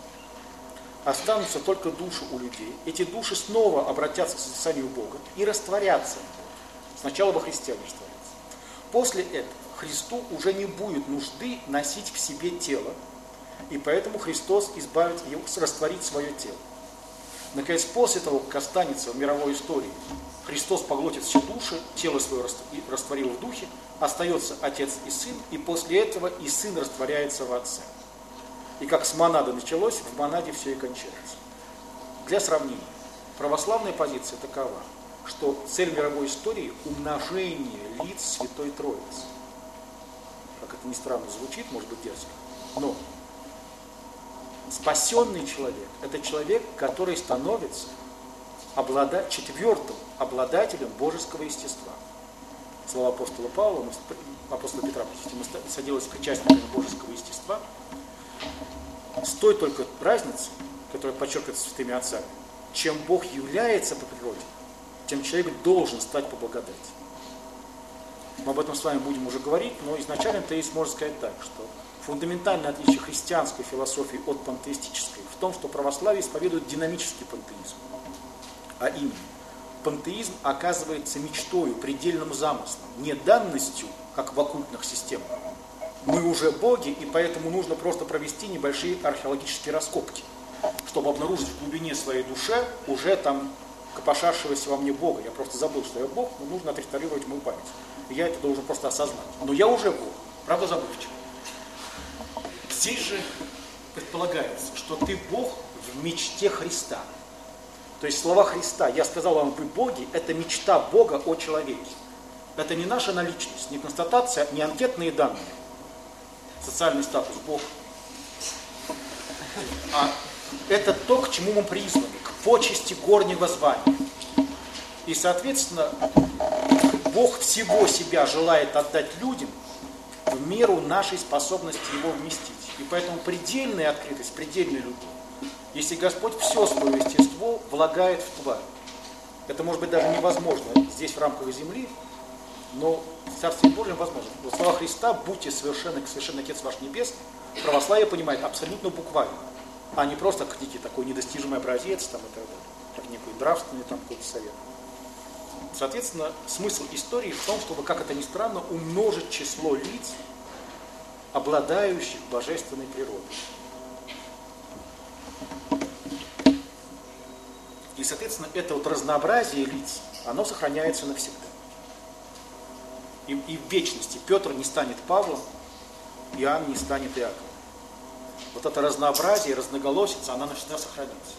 останутся только души у людей. Эти души снова обратятся к созерцанию Бога и растворятся. Сначала во Христе они растворятся. После этого Христу уже не будет нужды носить в себе тело, и поэтому Христос избавит его, растворит свое тело. Наконец, после того, как останется в мировой истории, Христос поглотит все души, тело свое растворил в духе, остается Отец и Сын, и после этого и Сын растворяется в Отце. И как с монады началось, в монаде все и кончается. Для сравнения, православная позиция такова, что цель мировой истории – умножение лиц Святой Троицы. Как это ни странно звучит, может быть дерзко, но спасенный человек – это человек, который становится четвертым обладателем божеского естества. Слова апостола Павла, апостола Петра, мы садились причастниками божеского естества, с той только разницей, которая подчеркивается святыми отцами, чем Бог является по природе, тем человек должен стать по благодати. Мы об этом с вами будем уже говорить, но изначально тезис можно сказать так, что фундаментальное отличие христианской философии от пантеистической в том, что православие исповедует динамический пантеизм. А именно, пантеизм оказывается мечтою, предельным замыслом, не данностью, как в оккультных системах. Мы уже боги, и поэтому нужно просто провести небольшие археологические раскопки, чтобы обнаружить в глубине своей души уже там копошащегося во мне Бога. Я просто забыл, что я Бог, но нужно отреставрировать мою память. И я это должен просто осознать. Но я уже Бог, правда забывчив. Здесь же предполагается, что ты Бог в мечте Христа. То есть слова Христа, я сказал вам, вы боги, это мечта Бога о человеке. Это не наша наличность, не констатация, не анкетные данные. Социальный статус Бог. А это то, к чему мы призваны, к почести горнего звания. И, соответственно, Бог всего себя желает отдать людям в меру нашей способности его вместить. И поэтому предельная открытость, предельная любовь. Если Господь все свое естество влагает в тварь. Это может быть даже невозможно здесь в рамках земли, но в Царстве Божьем возможно. В слова Христа «Будьте совершенны, как совершенный Отец ваш Небесный» православие понимает абсолютно буквально, а не просто как некий такой недостижимый образец там, и так далее, как некий нравственный там, какой-то совет. Соответственно, смысл истории в том, чтобы, как это ни странно, умножить число лиц, обладающих божественной природой. И, соответственно, это вот разнообразие лиц, оно сохраняется навсегда. И в вечности Петр не станет Павлом, Иоанн не станет Иаковом. Вот это разнообразие, разноголосица, она навсегда сохранится.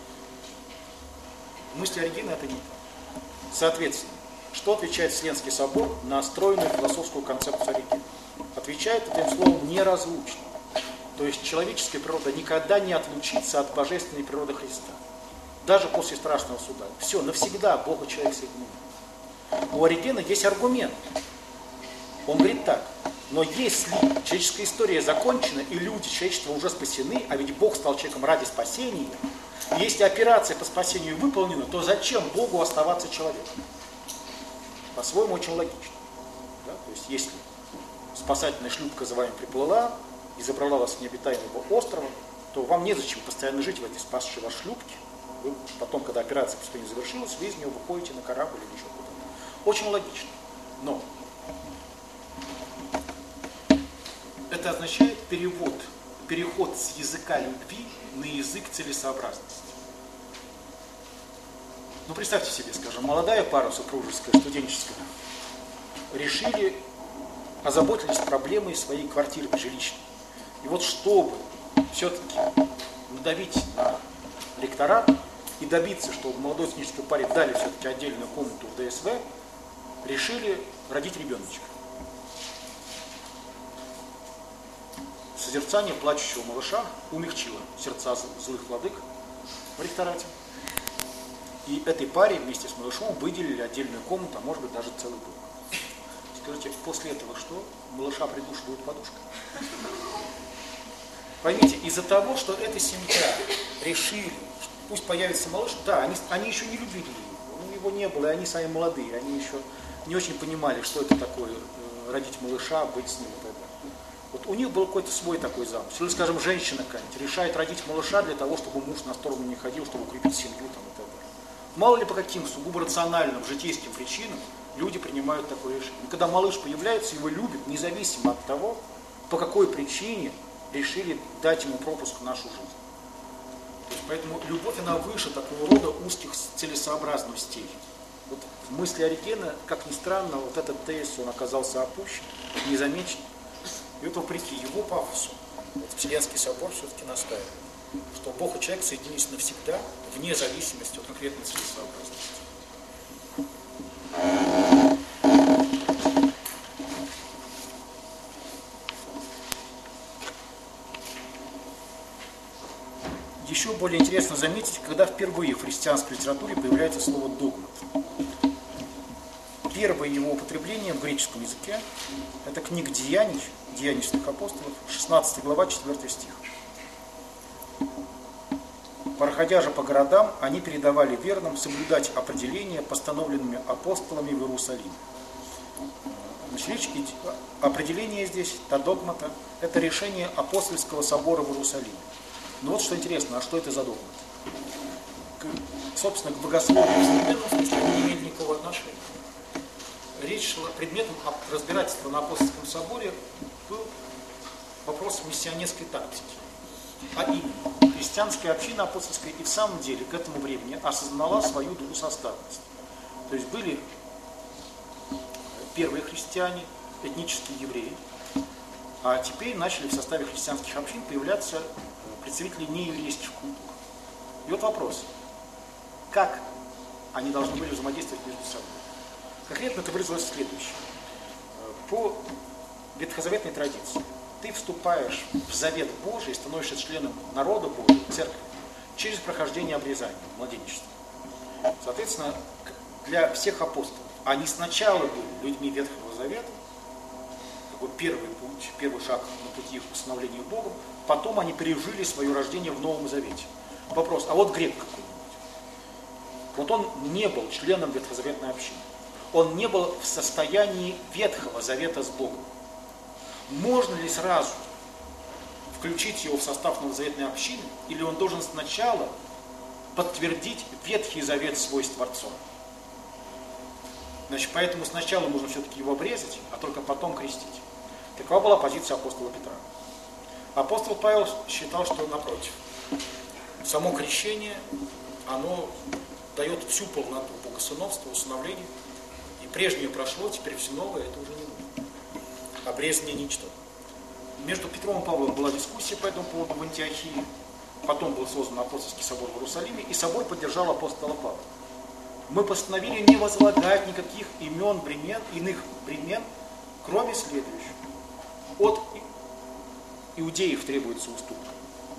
В мысли Оригена это не так. Соответственно, что отвечает Вселенский собор на стройную философскую концепцию Оригена? Отвечает этим словом неразлучно. То есть человеческая природа никогда не отлучится от божественной природы Христа. Даже после страшного суда. Все, навсегда Бог и человек соединены. У Оригена есть аргумент. Он говорит так: но если человеческая история закончена, и люди, человечество уже спасены, а ведь Бог стал человеком ради спасения, и если операция по спасению выполнена, то зачем Богу оставаться человеком? По-своему очень логично. Да? То есть если спасательная шлюпка за вами приплыла и забрала вас с необитаемого острова, то вам незачем постоянно жить в этой спасшей вас шлюпке. Вы потом, когда операция по спасению завершилась, вы из нее выходите на корабль или еще куда-то. Очень логично. Но это означает переход с языка любви на язык целесообразности. Ну, представьте себе, скажем, молодая пара супружеская, студенческая, озаботились проблемой своей квартиры жилищной. И вот чтобы все-таки надавить на ректорат и добиться, чтобы молодой студенческой паре дали все-таки отдельную комнату в ДСВ, решили родить ребеночка. Созерцание плачущего малыша умягчило сердца злых владык в ректорате. И этой паре вместе с малышом выделили отдельную комнату, а может быть даже целый блок. Скажите, после этого что? Малыша придушивают подушкой? Поймите, из-за того, что эта семья решили, что пусть появится малыш, да, они еще не любили его не было, и они сами молодые, они еще не очень понимали, что это такое, родить малыша, быть с ним и так далее. Вот у них был какой-то свой такой замысел. Или, скажем, женщина какая-нибудь решает родить малыша для того, чтобы муж на сторону не ходил, чтобы укрепить семью там, и так далее. Мало ли по каким сугубо рациональным, житейским причинам люди принимают такое решение. И когда малыш появляется, его любят, независимо от того, по какой причине решили дать ему пропуск в нашу жизнь. То есть, поэтому любовь, она выше такого рода узких целесообразностей. Вот в мысли Оригена, как ни странно, вот этот тезис, он оказался опущен, незамечен. И вот вопреки его пафосу, вот Вселенский собор все-таки настаивает, что Бог и человек соединились навсегда, вне зависимости от конкретной целесообразности. Еще более интересно заметить, когда впервые в христианской литературе появляется слово «догмат». Первое его употребление в греческом языке – это книга «Деяний», «Деяний святых апостолов», 16 глава, 4 стих. «Проходя же по городам, они передавали верным соблюдать определения, постановленными апостолами в Иерусалиме». Значит, речь идет, определение здесь, догмата, это решение апостольского собора в Иерусалиме. Но вот что интересно, а что это за догмат? Собственно, к богословию в современном смысле не имеет никакого отношения. Речь шла предметом разбирательства на апостольском соборе был вопрос миссионерской тактики. А именно, христианская община апостольская и в самом деле к этому времени осознала свою двусоставность. То есть были первые христиане, этнические евреи, а теперь начали в составе христианских общин появляться представители нееврейских культур. И вот вопрос, как они должны были взаимодействовать между собой? Конкретно это выразилось в следующем. По ветхозаветной традиции ты вступаешь в завет Божий, становишься членом народа Божьего, церкви, через прохождение обрезания, младенчества. Соответственно, для всех апостолов, они сначала были людьми Ветхого Завета, такой первый путь, первый шаг на пути к установлению Богом, потом они пережили свое рождение в Новом Завете. Вопрос, а вот грек какой-нибудь, вот он не был членом ветхозаветной общины, он не был в состоянии Ветхого Завета с Богом. Можно ли сразу включить его в состав новозаветной общины, или он должен сначала подтвердить Ветхий Завет свой с Творцом? Значит, поэтому сначала нужно все-таки его обрезать, а только потом крестить. Такова была позиция апостола Петра. Апостол Павел считал, что напротив, само крещение, оно дает всю полноту богосыновства, усыновления, и прежнее прошло, теперь все новое, это уже не нужно. Обрезание ничто. Между Петром и Павлом была дискуссия по этому поводу в Антиохии, потом был создан апостольский собор в Иерусалиме, и собор поддержал апостола Павла. Мы постановили не возлагать никаких имен, бремен, иных бремен, кроме следующего. От иудеев требуется уступка,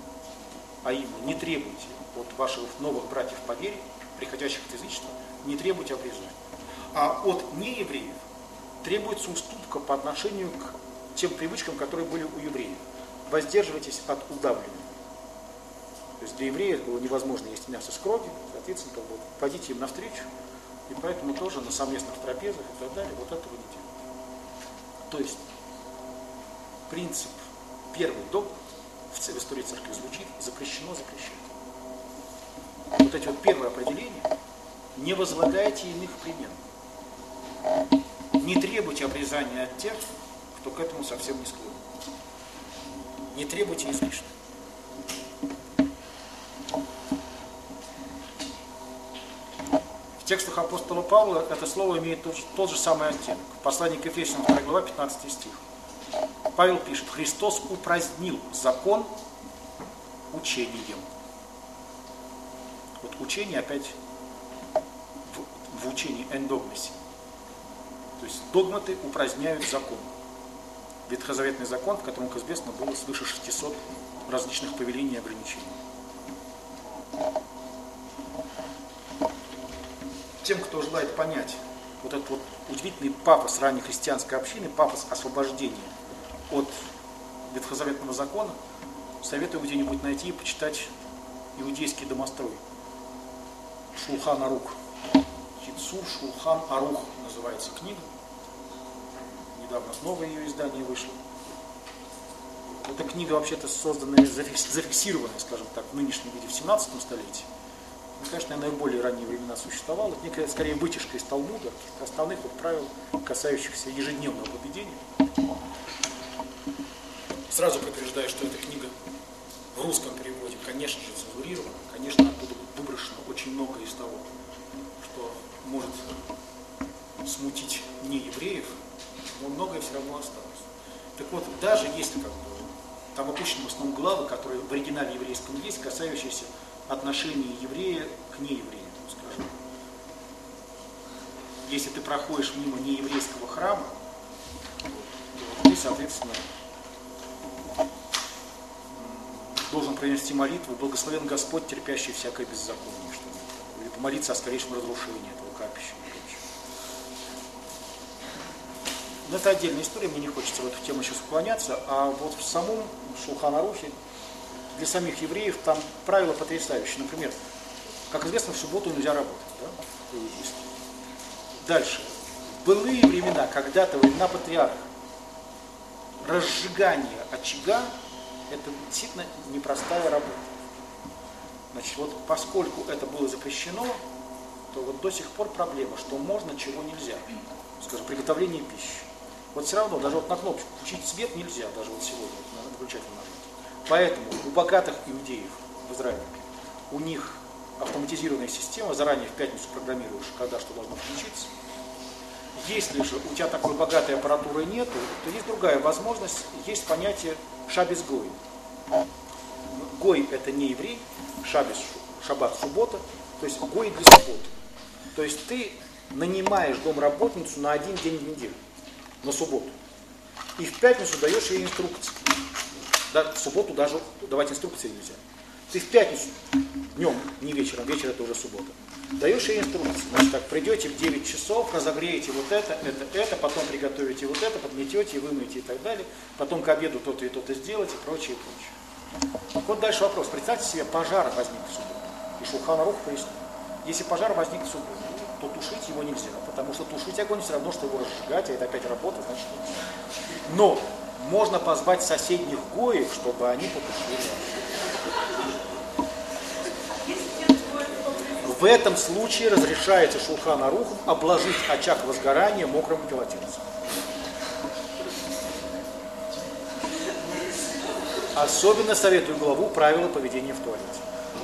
а именно не требуйте от ваших новых братьев по вере, приходящих от язычества, не требуйте обрезания. А от неевреев требуется уступка по отношению к тем привычкам, которые были у евреев. Воздерживайтесь от удавливания. То есть для евреев было невозможно есть мясо с кровью, соответственно, пойдите им навстречу, и поэтому тоже на совместных трапезах и так далее, вот этого не делать. То есть принцип, первый догмат в истории церкви звучит: запрещено запрещать. Вот эти вот первые определения: не возлагайте иных бремен, не требуйте обрезания от тех, кто к этому совсем не склонен, не требуйте излишне. В текстах апостола Павла это слово имеет тот же самый оттенок. В послании к Ефесянам 2 глава, 15 стих. Павел пишет: Христос упразднил закон учением. Вот учение опять в учении эндогмасе. То есть догматы упраздняют закон. Ветхозаветный закон, в котором, как известно, было свыше 600 различных повелений и ограничений. тем, кто желает понять вот этот вот удивительный пафос ранней христианской общины, пафос освобождения от ветхозаветного закона, советую где-нибудь найти и почитать иудейский домострой. Шулхан Арух. Кицур Шулхан Арух называется книга. Недавно снова ее издание вышло. Эта книга вообще-то созданная, зафиксированная, скажем так, в нынешнем виде в 17 столетии. Ну, конечно, в наиболее ранние времена существовала. Это некая, скорее, вытяжка из Талмуда, каких-то основных вот правил, касающихся ежедневного поведения. Сразу предупреждаю, что эта книга в русском переводе, конечно же, цензурирована. Конечно, оттуда выброшено очень много из того, что может смутить неевреев, но многое все равно осталось. Так вот, даже если там опущены в основном главы, которые в оригинале еврейском есть, касающиеся отношения еврея к нееврею, скажем. Если ты проходишь мимо нееврейского храма, то ты, соответственно, должен принести молитву: благословен Господь, терпящий всякое беззаконие, что-то, или помолиться о скорейшем разрушении этого капища. Но это отдельная история, мне не хочется в эту тему сейчас уклоняться, а вот в самом Шулхан Арухе для самих евреев там правила потрясающие. Например, как известно, в субботу нельзя работать, да, по-иудейски. Дальше. В былые времена, когда-то, времена патриарха, разжигание очага — это действительно непростая работа. Значит, вот поскольку это было запрещено, то вот до сих пор проблема, что можно, чего нельзя. Скажем, приготовление пищи. Вот все равно, даже вот на кнопочку включить свет нельзя, даже вот сегодня, вот, на выключатель нажать. Поэтому у богатых иудеев в Израиле, у них автоматизированная система, заранее в пятницу программируешь, когда что должно включиться. Если же у тебя такой богатой аппаратуры нету, то есть другая возможность, есть понятие шаббис гой. Гой — это не еврей, шаббис, шаббат, суббота, то есть гой для субботы. То есть ты нанимаешь домработницу на один день в неделю, на субботу. И в пятницу даешь ей инструкции. Да, в субботу даже давать инструкции нельзя. Ты в пятницу, днем, не вечером, вечер это уже суббота, даешь ей инструкции. Значит, так, придете в 9 часов, разогреете вот это, потом приготовите вот это, подметете, вымоете и так далее, потом к обеду то-то и то-то сделать и прочее, и прочее. Вот дальше вопрос. Представьте себе, пожар возник в субботу. И Шулхан Арух пояснил. Если пожар возник в субботу, то тушить его нельзя, потому что тушить огонь все равно, что его разжигать, а это опять работа, значит нельзя. Но можно позвать соседних гоев, чтобы они потушили. В этом случае разрешается Шулхан Арухом обложить очаг возгорания мокрым полотенцем. Особенно советую главу «Правила поведения в туалете».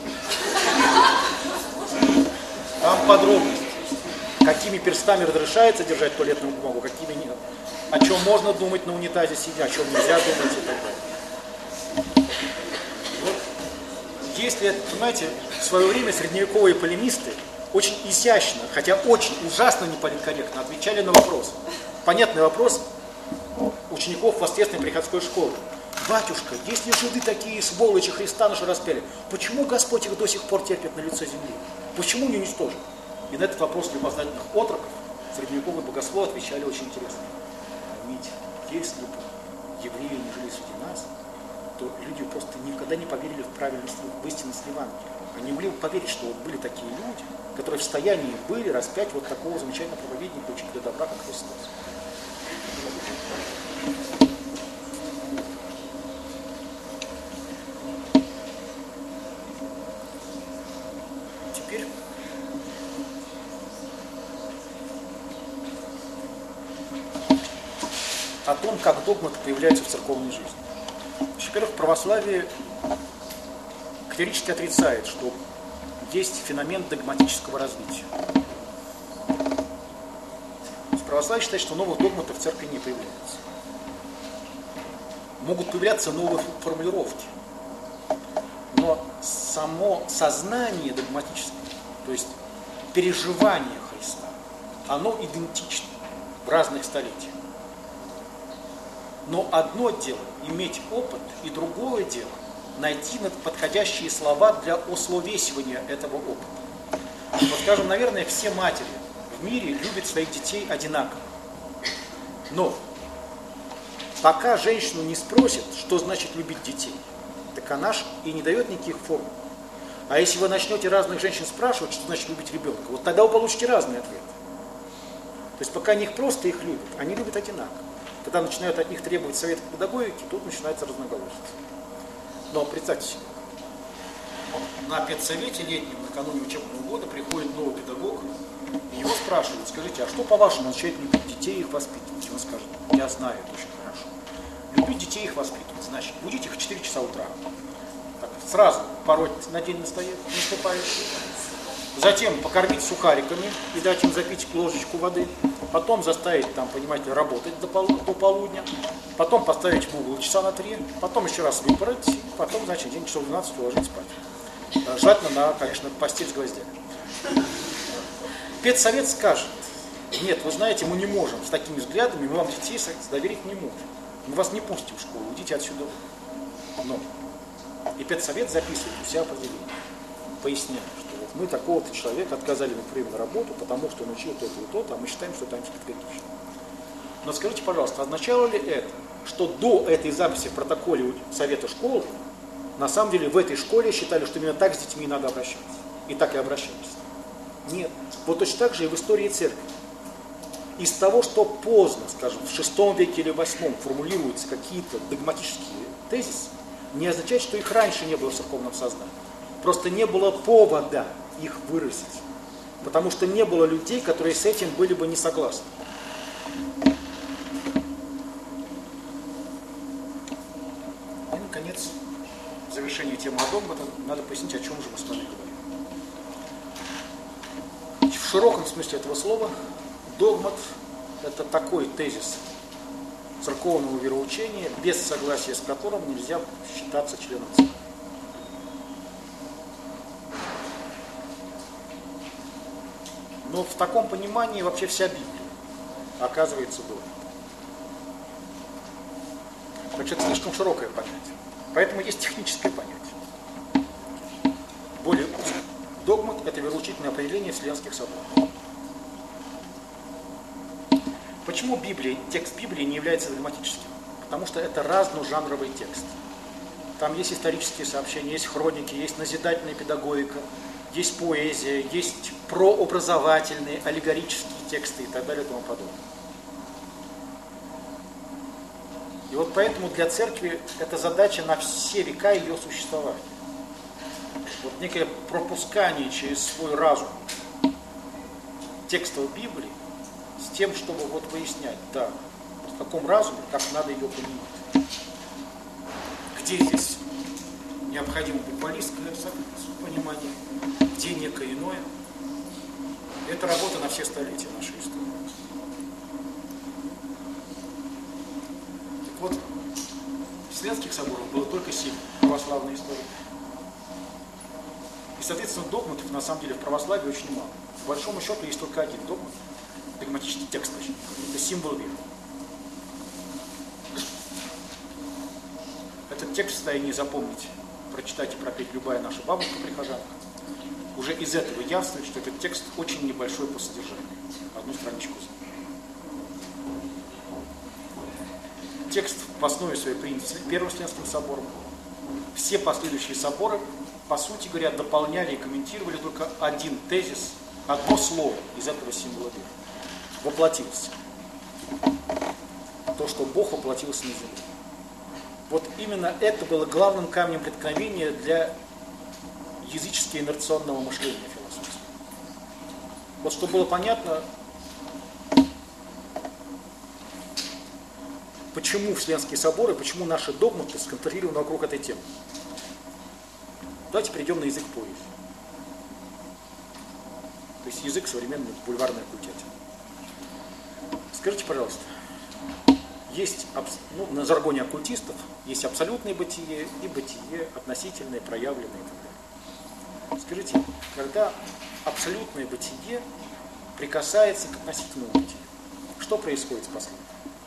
Там подробности. Какими перстами разрешается держать туалетную бумагу, какими нет. О чем можно думать на унитазе сидя, о чем нельзя думать и так далее. Вот. Если, понимаете, в свое время средневековые полемисты очень изящно, хотя очень ужасно неполиткорректно отвечали на вопрос. Понятный вопрос учеников воскресной приходской школы. Батюшка, если жиды такие сволочи Христа наши распяли, почему Господь их до сих пор терпит на лице земли? Почему не уничтожит? И на этот вопрос любознательных отроков средневековые богословы отвечали очень интересно. Поймите, если бы евреи не жили среди нас, то люди просто никогда не поверили в правильность, в истинность Евангелия. Они могли бы поверить, что вот были такие люди, которые в состоянии были распять вот такого замечательного проповедника, учителя добра, как Христос. Теперь о том, как догматы появляются в церковной жизни. Во-первых, православие категорически отрицает, что есть феномен догматического развития. Православие считает, что новых догматов в церкви не появляется. Могут появляться новые формулировки, но само сознание догматическое, то есть переживание Христа, оно идентично в разных столетиях. Но одно дело иметь опыт, и другое дело найти подходящие слова для ословесивания этого опыта. Вот, скажем, наверное, все матери в мире любят своих детей одинаково. Но пока женщину не спросят, что значит любить детей, так она ж и не дает никаких формул. А если вы начнете разных женщин спрашивать, что значит любить ребенка, вот тогда вы получите разные ответы. То есть пока них просто их любят, они любят одинаково. Когда начинают от них требовать совета педагогики, тут начинается разноголосица. Но представьте себе, на педсовете летнем, накануне учебного года, приходит новый педагог, и его спрашивают: скажите, а что по-вашему означает любить детей и их воспитывать? И он скажет: я знаю это очень хорошо. Любить детей и их воспитывать значит будить их в 4 часа утра. Так, сразу пороть на день наступающий. Затем покормить сухариками и дать им запить ложечку воды. Потом заставить, там, понимаете, работать до полудня. Потом поставить в угол часа на 3. Потом еще раз выпороть. Потом, значит, день часов 12 уложить спать. Желательно на, конечно, постель с гвоздями. Педсовет скажет: нет, вы знаете, мы не можем с такими взглядами, мы вам детей доверить не можем. Мы вас не пустим в школу, идите отсюда. Но. И педсовет записывает у себя определение. Поясняет, что вот мы такого-то человека отказали, например, на работу, потому что он учил то-то и то-то, а мы считаем, что это антипедагогично. Но скажите, пожалуйста, означало ли это, что до этой записи в протоколе совета школы, на самом деле в этой школе считали, что именно так с детьми надо обращаться? И так и обращались? Нет. Вот точно так же и в истории церкви. Из того, что поздно, скажем, в VI веке или VIII формулируются какие-то догматические тезисы, не означает, что их раньше не было в церковном сознании. Просто не было повода их выразить. Потому что не было людей, которые с этим были бы не согласны. И, наконец, в завершение темы о догматах надо пояснить, о чем же мы с вами говорим. В широком смысле этого слова догмат – это такой тезис церковного вероучения, без согласия с которым нельзя считаться членом церкви. Но в таком понимании вообще вся Библия оказывается догматом. Значит, это слишком широкое понятие. Поэтому есть техническое понятие. Более узкое. Догмат – это вероучительное определение вселенских соборов. Почему текст Библии не является догматическим? Потому что это разножанровый текст. Там есть исторические сообщения, есть хроники, есть назидательная педагогика, есть поэзия, есть прообразовательные, аллегорические тексты и так далее и тому подобное. И вот поэтому для церкви это задача на все века ее существования. Вот некое пропускание через свой разум текстов Библии с тем, чтобы вот выяснять, да, в каком разуме, как надо ее понимать. Где здесь необходимо буквалистское понимание, где некое иное. Это работа на все столетия нашей истории. Так вот, вселенских соборов было только 7 в православной истории. И, соответственно, догматов на самом деле в православии очень мало. По большому счету есть только один догмат, догматический текст, это символ веры. Этот текст в состоянии запомнить, прочитать и пропеть любая наша бабушка-прихожанка. Уже из этого явствует, что этот текст очень небольшой по содержанию. Одну страничку. Текст в основе своей принят Первым Вселенским собором. Все последующие соборы, по сути говоря, дополняли и комментировали только один тезис, одно слово из этого символа веры. Воплотился. То, что Бог воплотился на земле. Вот именно это было главным камнем преткновения для языческо-инерционного мышления философского. Вот чтобы было понятно, почему Вселенские соборы, почему наши догматы сконцентрированы вокруг этой темы. Давайте перейдем на язык поэзии. То есть язык современной бульварной оккультятины. Скажите, пожалуйста, есть, на жаргоне оккультистов есть абсолютное бытие и бытие относительное, проявленное и так далее. Скажите, когда абсолютное бытие прикасается к относительному бытию, что происходит с последним?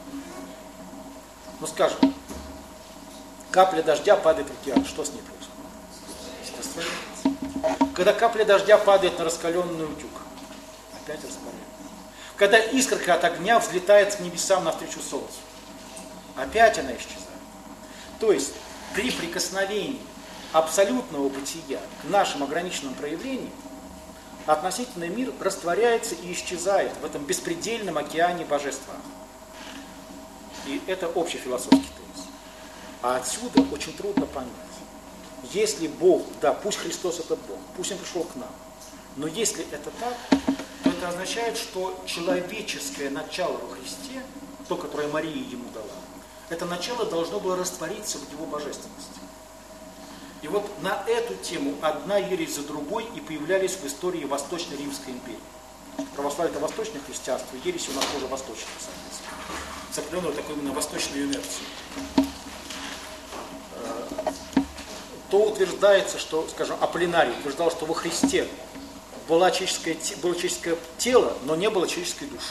Ну, скажем, капля дождя падает в океан, что с ней происходит? Когда капля дождя падает на раскаленный утюг, опять распаляется. Когда искорка от огня взлетает к небесам навстречу солнцу, опять она исчезает. То есть при прикосновении абсолютного бытия к нашим ограниченным проявлениям относительный мир растворяется и исчезает в этом беспредельном океане божества. И это общий философский тезис. А отсюда очень трудно понять. Если Бог, да, пусть Христос это Бог, пусть Он пришел к нам, но если это так, то это означает, что человеческое начало во Христе, то, которое Мария ему дала, это начало должно было раствориться в его божественности. И вот на эту тему одна ересь за другой и появлялись в истории Восточной Римской империи. Православие это восточное христианство, ересь у нас тоже восточное, соответственно. С определенной такой именно восточной инерцией. То утверждается, что, скажем, Аполлинарий утверждал, что во Христе было человеческое тело, но не было человеческой души.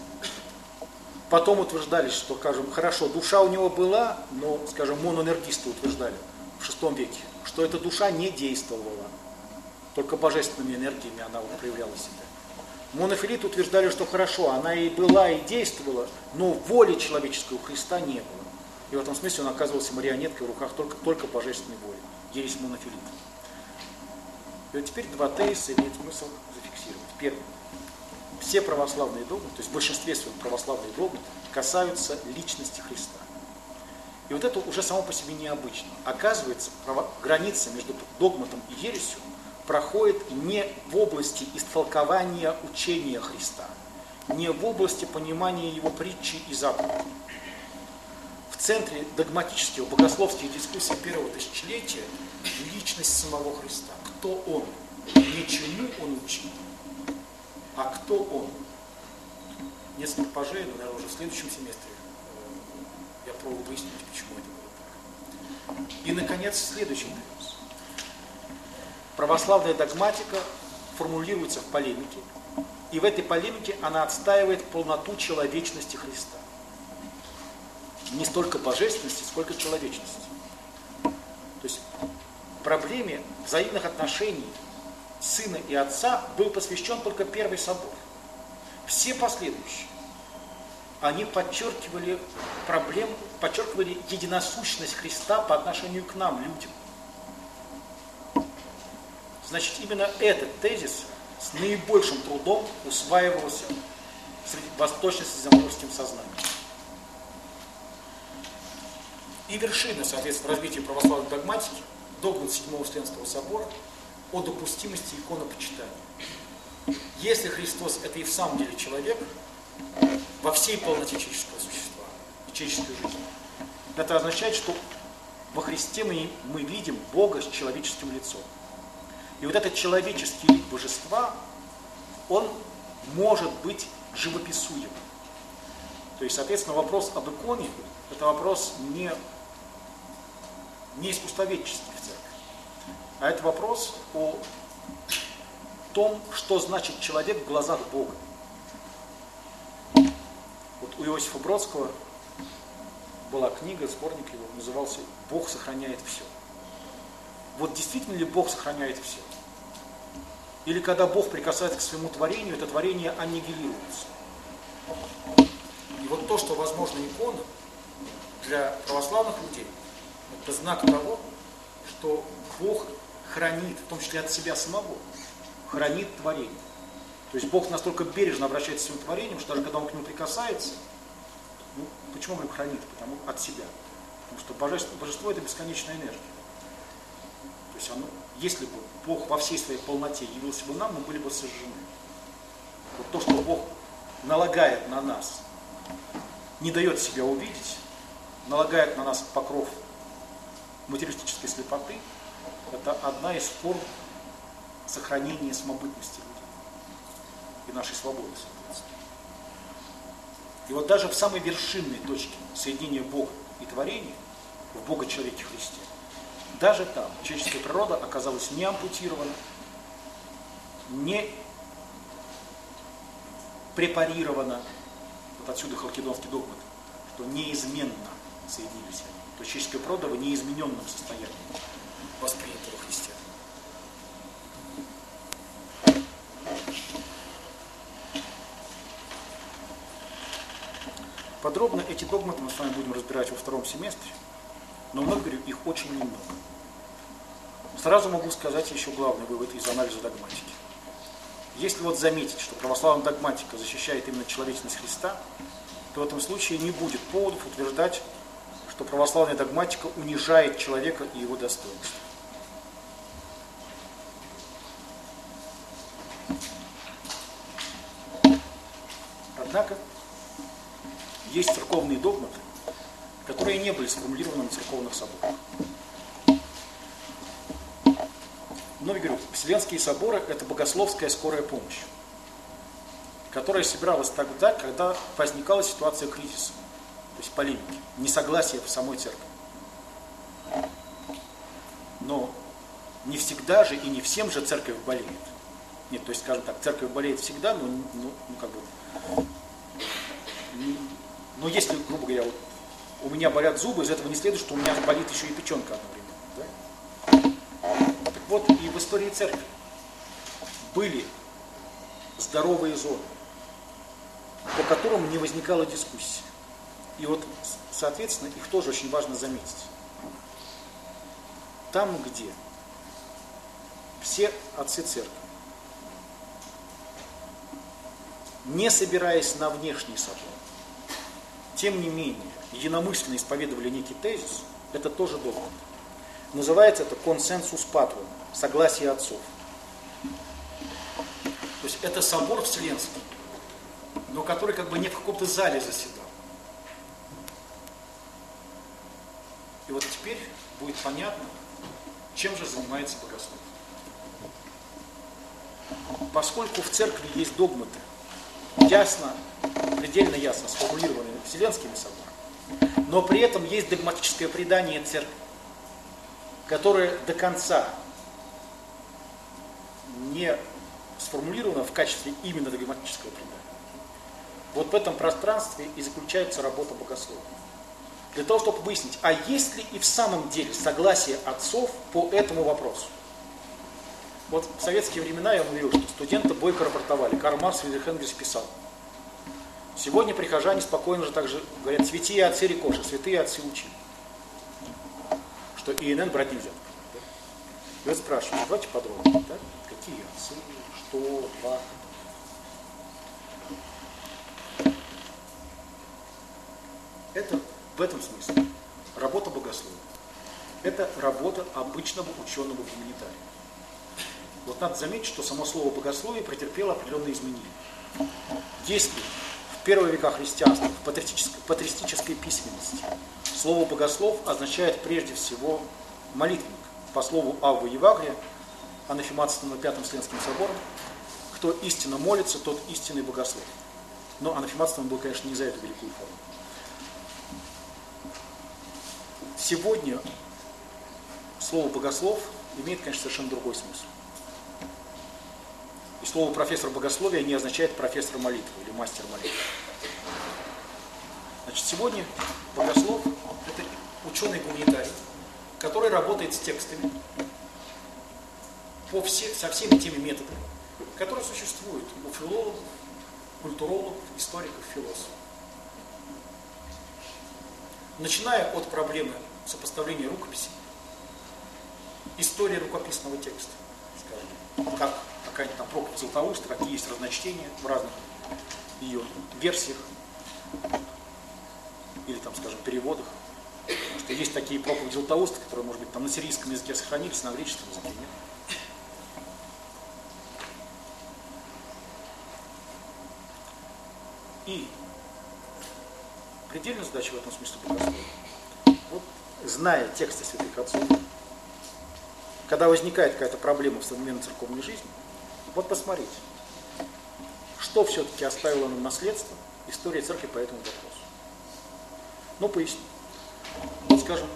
Потом утверждали, что, скажем, хорошо, душа у него была, но, скажем, моноэнергисты утверждали в VI веке, что эта душа не действовала, только божественными энергиями она проявляла себя. Монофилиты утверждали, что хорошо, она и была, и действовала, но воли человеческой у Христа не было. И в этом смысле он оказывался марионеткой в руках только божественной воли. Ересь монофилита. И вот теперь два тезиса имеет смысл зафиксировать. Первый. Все православные догматы, то есть в большинстве своих православные догматы, касаются личности Христа. И вот это уже само по себе необычно. Оказывается, граница между догматом и ересью проходит не в области истолкования учения Христа, не в области понимания его притчи и заповедей. В центре догматических богословских дискуссий первого тысячелетия личность самого Христа. Кто Он? Не чему Он учил, а кто Он? Несколько позже, наверное, уже в следующем семестре я пробую выяснить, почему это было так. И, наконец, следующий тезис. Православная догматика формулируется в полемике, и в этой полемике она отстаивает полноту человечности Христа. Не столько божественности, сколько человечности. То есть проблеме взаимных отношений сына и отца был посвящен только первый собор. Все последующие, они подчеркивали единосущность Христа по отношению к нам, людям. Значит, именно этот тезис с наибольшим трудом усваивался в восточно-средиземноморском сознании. И вершина, соответственно, развития православной догматики, догмат Седьмого Вселенского собора о допустимости иконопочитания. Если Христос это и в самом деле человек, во всей полноте человеческого существа и человеческой жизни, это означает, что во Христе мы видим Бога с человеческим лицом. И вот этот человеческий лик божества, он может быть живописуем. То есть, соответственно, вопрос об иконе – это вопрос не искусствоведческий в церкви, а это вопрос о том, что значит человек в глазах Бога. Вот у Иосифа Бродского была книга, сборник его, назывался «Бог сохраняет все». Вот действительно ли Бог сохраняет все? Или когда Бог прикасается к своему творению, это творение аннигилируется? И вот то, что возможно икона для православных людей, это знак того, что Бог хранит, в том числе от себя самого, хранит творение. То есть Бог настолько бережно обращается к своим творением, что даже когда Он к нему прикасается, почему говорю хранит? Потому от себя. Потому что божество это бесконечная энергия. То есть если бы Бог во всей своей полноте явился бы нам, мы были бы сожжены. Вот то, что Бог налагает на нас, не дает себя увидеть, налагает на нас покров материалистической слепоты, это одна из форм сохранения самобытности людей и нашей свободы, соответственно. И вот даже в самой вершинной точке соединения Бога и творения, в Бога-человеке Христе, даже там человеческая природа оказалась не ампутирована, не препарирована, вот отсюда халкидонский догмат, что неизменно соединились они. То есть человеческая природа в неизмененном состоянии воспринята во Христе. Подробно эти догматы мы с вами будем разбирать во втором семестре, но вновь говорю, их очень немного. Сразу могу сказать еще главный вывод из анализа догматики. Если вот заметить, что православная догматика защищает именно человечность Христа, то в этом случае не будет поводов утверждать, что православная догматика унижает человека и его достоинство. Однако есть церковные догматы, которые не были сформулированы на церковных соборах. Вновь говорю, Вселенские соборы – это богословская скорая помощь, которая собиралась тогда, когда возникала ситуация кризиса, то есть полемики, несогласия в самой церкви. Но не всегда же и не всем же церковь болеет. Нет, то есть, скажем так, церковь болеет всегда, но если, грубо говоря, вот у меня болят зубы, из этого не следует, что у меня болит еще и печенка одновременно. Да? Так вот, и в истории церкви были здоровые зоны, по которым не возникала дискуссия. И вот, соответственно, их тоже очень важно заметить. Там, где все отцы церкви, не собираясь на внешний собор, тем не менее, единомысленно исповедовали некий тезис, это тоже догмат. Называется это консенсус патрум, согласие отцов. То есть это собор вселенский, но который как бы не в каком-то зале заседал. И вот теперь будет понятно, чем же занимается богослов. Поскольку в церкви есть догматы, ясно, предельно ясно сформулированные вселенскими соборами, но при этом есть догматическое предание церкви, которое до конца не сформулировано в качестве именно догматического предания. Вот в этом пространстве и заключается работа богослова. Для того, чтобы выяснить, а есть ли и в самом деле согласие отцов по этому вопросу. Вот в советские времена я вам говорил, что студенты бойко рапортовали. Карл Маркс, Фридрих Энгельс писал. Сегодня прихожане спокойно же также говорят, святые отцы Рикоши, святые отцы учили. Что ИНН брать нельзя. И вот спрашивают, давайте подробно. Да? Какие отцы, что, как. Это в этом смысле работа богослова. Это работа обычного ученого-гуманитария. Вот надо заметить, что само слово богословие претерпело определенные изменения. Если в первые века христианства, в патристической письменности, слово богослов означает прежде всего молитвенник. По слову Аввы Евагрия, анафематствованного Пятым Вселенским собором, кто истинно молится, тот истинный богослов. Но анафематствован был, конечно, не за эту великую форму. Сегодня слово богослов имеет, конечно, совершенно другой смысл. И слово профессор богословия не означает профессор молитвы или мастер молитвы. Значит, сегодня богослов – это ученый-гуманитарий, который работает с текстами со всеми теми методами, которые существуют у филологов, культурологов, историков, философов. Начиная от проблемы сопоставления рукописей, истории рукописного текста, скажем, как какая-нибудь там проповедь Златоуста, какие есть разночтения в разных ее версиях или там, скажем, переводах. Потому что есть такие проповеди Златоуста, которые, может быть, там на сирийском языке сохранились, на греческом языке нет. И предельная задача в этом смысле богословия. Вот, зная тексты святых отцов, когда возникает какая-то проблема в современной церковной жизни, вот посмотрите, что все-таки оставила нам наследство история церкви по этому вопросу. Ну, поясню. Вот, скажем,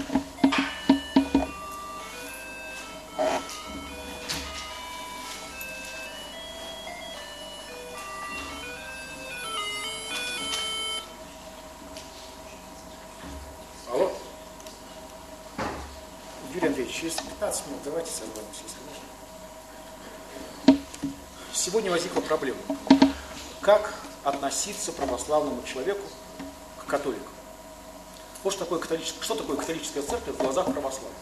алло, Юрий Андреевич, через 15 минут давайте созвонимся, если можно. Сегодня возникла проблема. Как относиться православному человеку католикам. Вот что такое католическая церковь в глазах православных.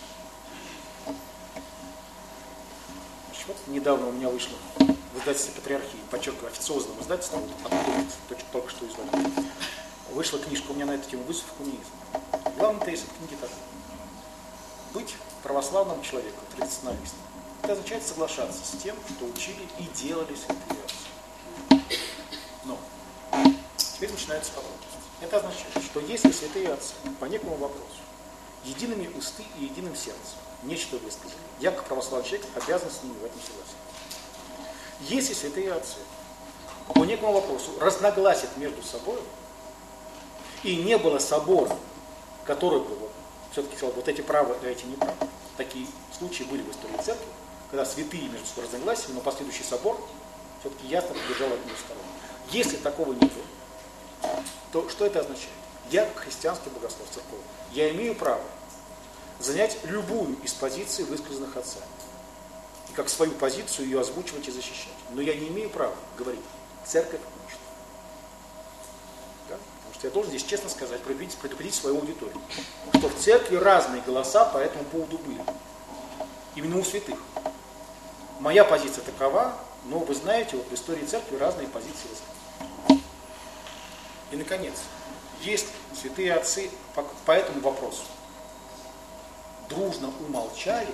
Вот недавно у меня вышло в издательстве «Патриархии», подчеркиваю, официозном издательстве, только что издали. Вышла книжка у меня на эту тему «Вызов коммунизма». Главный тезис этой книги такой. Быть православным человеком, традиционалистом, это означает соглашаться с тем, что учили и делали святые отцы. Но теперь начинаются подробности. Это означает, что если святые отцы по некому вопросу едиными усты и единым сердцем нечто высказали, я, как православный человек, обязан с ними в этом согласиться. Если святые отцы по некому вопросу разногласят между собой, и не было собора, который бы все-таки сказал, вот эти правы, а эти неправы. Такие случаи были в истории церкви, когда святые между собой разногласили, но последующий собор все-таки ясно поддержал одну из сторон. Если такого не было, то что это означает? Я, как христианский богослов церковный, я имею право занять любую из позиций, высказанных отцами. И как свою позицию ее озвучивать и защищать. Но я не имею права говорить, церковь уничтожена. Да? Потому что я должен здесь честно сказать, предупредить свою аудиторию, что в церкви разные голоса по этому поводу были. Именно у святых. Моя позиция такова, но вы знаете, вот в истории церкви разные позиции высказаны. И, наконец, есть святые отцы по этому вопросу дружно умолчали,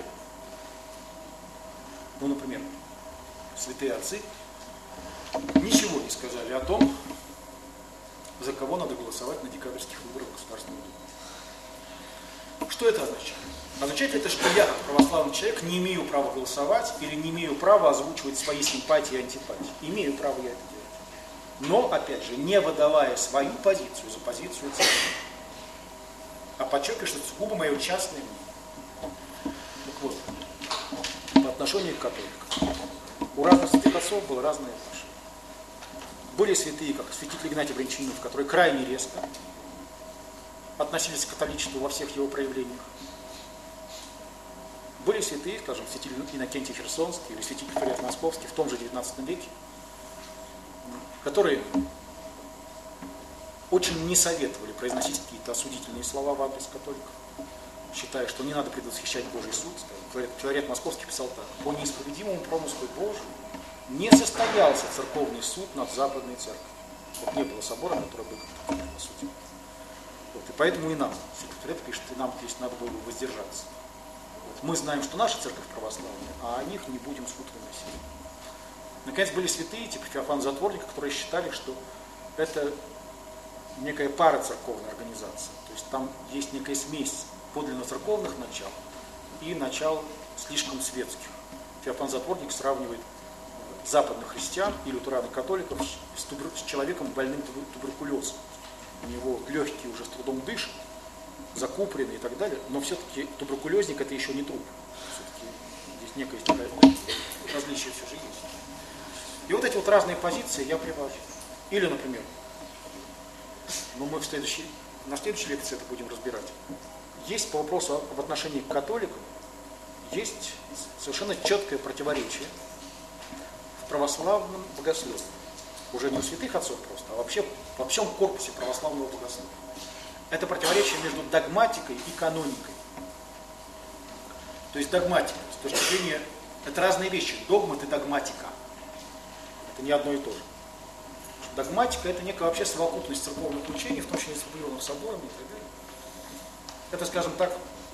ну, например, святые отцы ничего не сказали о том, за кого надо голосовать на декабрьских выборах в Государственную Думу. Что это означает? Означает это, что я, как православный человек, не имею права голосовать или не имею права озвучивать свои симпатии и антипатии. Имею право я это делать. Но, опять же, не выдавая свою позицию за позицию церкви, а подчеркиваю, что это сугубо мое частное мнение. Так вот, по отношению к католикам. У разных святых отцов было разное отношение. Были святые, как святитель Игнатий Брянчанинов, которые крайне резко относились к католичеству во всех его проявлениях. Были святые, скажем, святитель Иннокентий Херсонский или святитель Филарет Московский в том же XIX веке, которые очень не советовали произносить какие-то осудительные слова в адрес католиков, считая, что не надо предвосхищать Божий суд. Филарет Московский писал так: по неисповедимому промыслу Божию не состоялся церковный суд над Западной Церковью. Вот не было собора, который бы как-то осудил. Вот, и поэтому и нам, святой Филарет пишет, и нам здесь надо было бы воздержаться. Вот, мы знаем, что наша церковь православная, а о них не будем суд выносить. Наконец, были святые, типа Феофана Затворника, которые считали, что это некая парацерковная организация. То есть там есть некая смесь подлинно церковных начал и начал слишком светских. Феофан Затворник сравнивает западных христиан и лютеран и католиков с человеком больным туберкулезом. У него легкие уже с трудом дышат, закупорены и так далее, но все-таки туберкулезник это еще не труп. Все-таки здесь некое различие все же есть. И вот эти вот разные позиции я привожу. Или, например, мы на следующей лекции это будем разбирать. Есть по вопросу об отношении к католикам, есть совершенно четкое противоречие в православном богословии. Уже не у святых отцов просто, а вообще во всем корпусе православного богословия. Это противоречие между догматикой и каноникой. То есть догматика, с точки зрения, это разные вещи, догмат и догматика. Это не одно и то же. Догматика это некая вообще совокупность церковных учений, в том числе с определенным собором и так далее. Это, скажем так,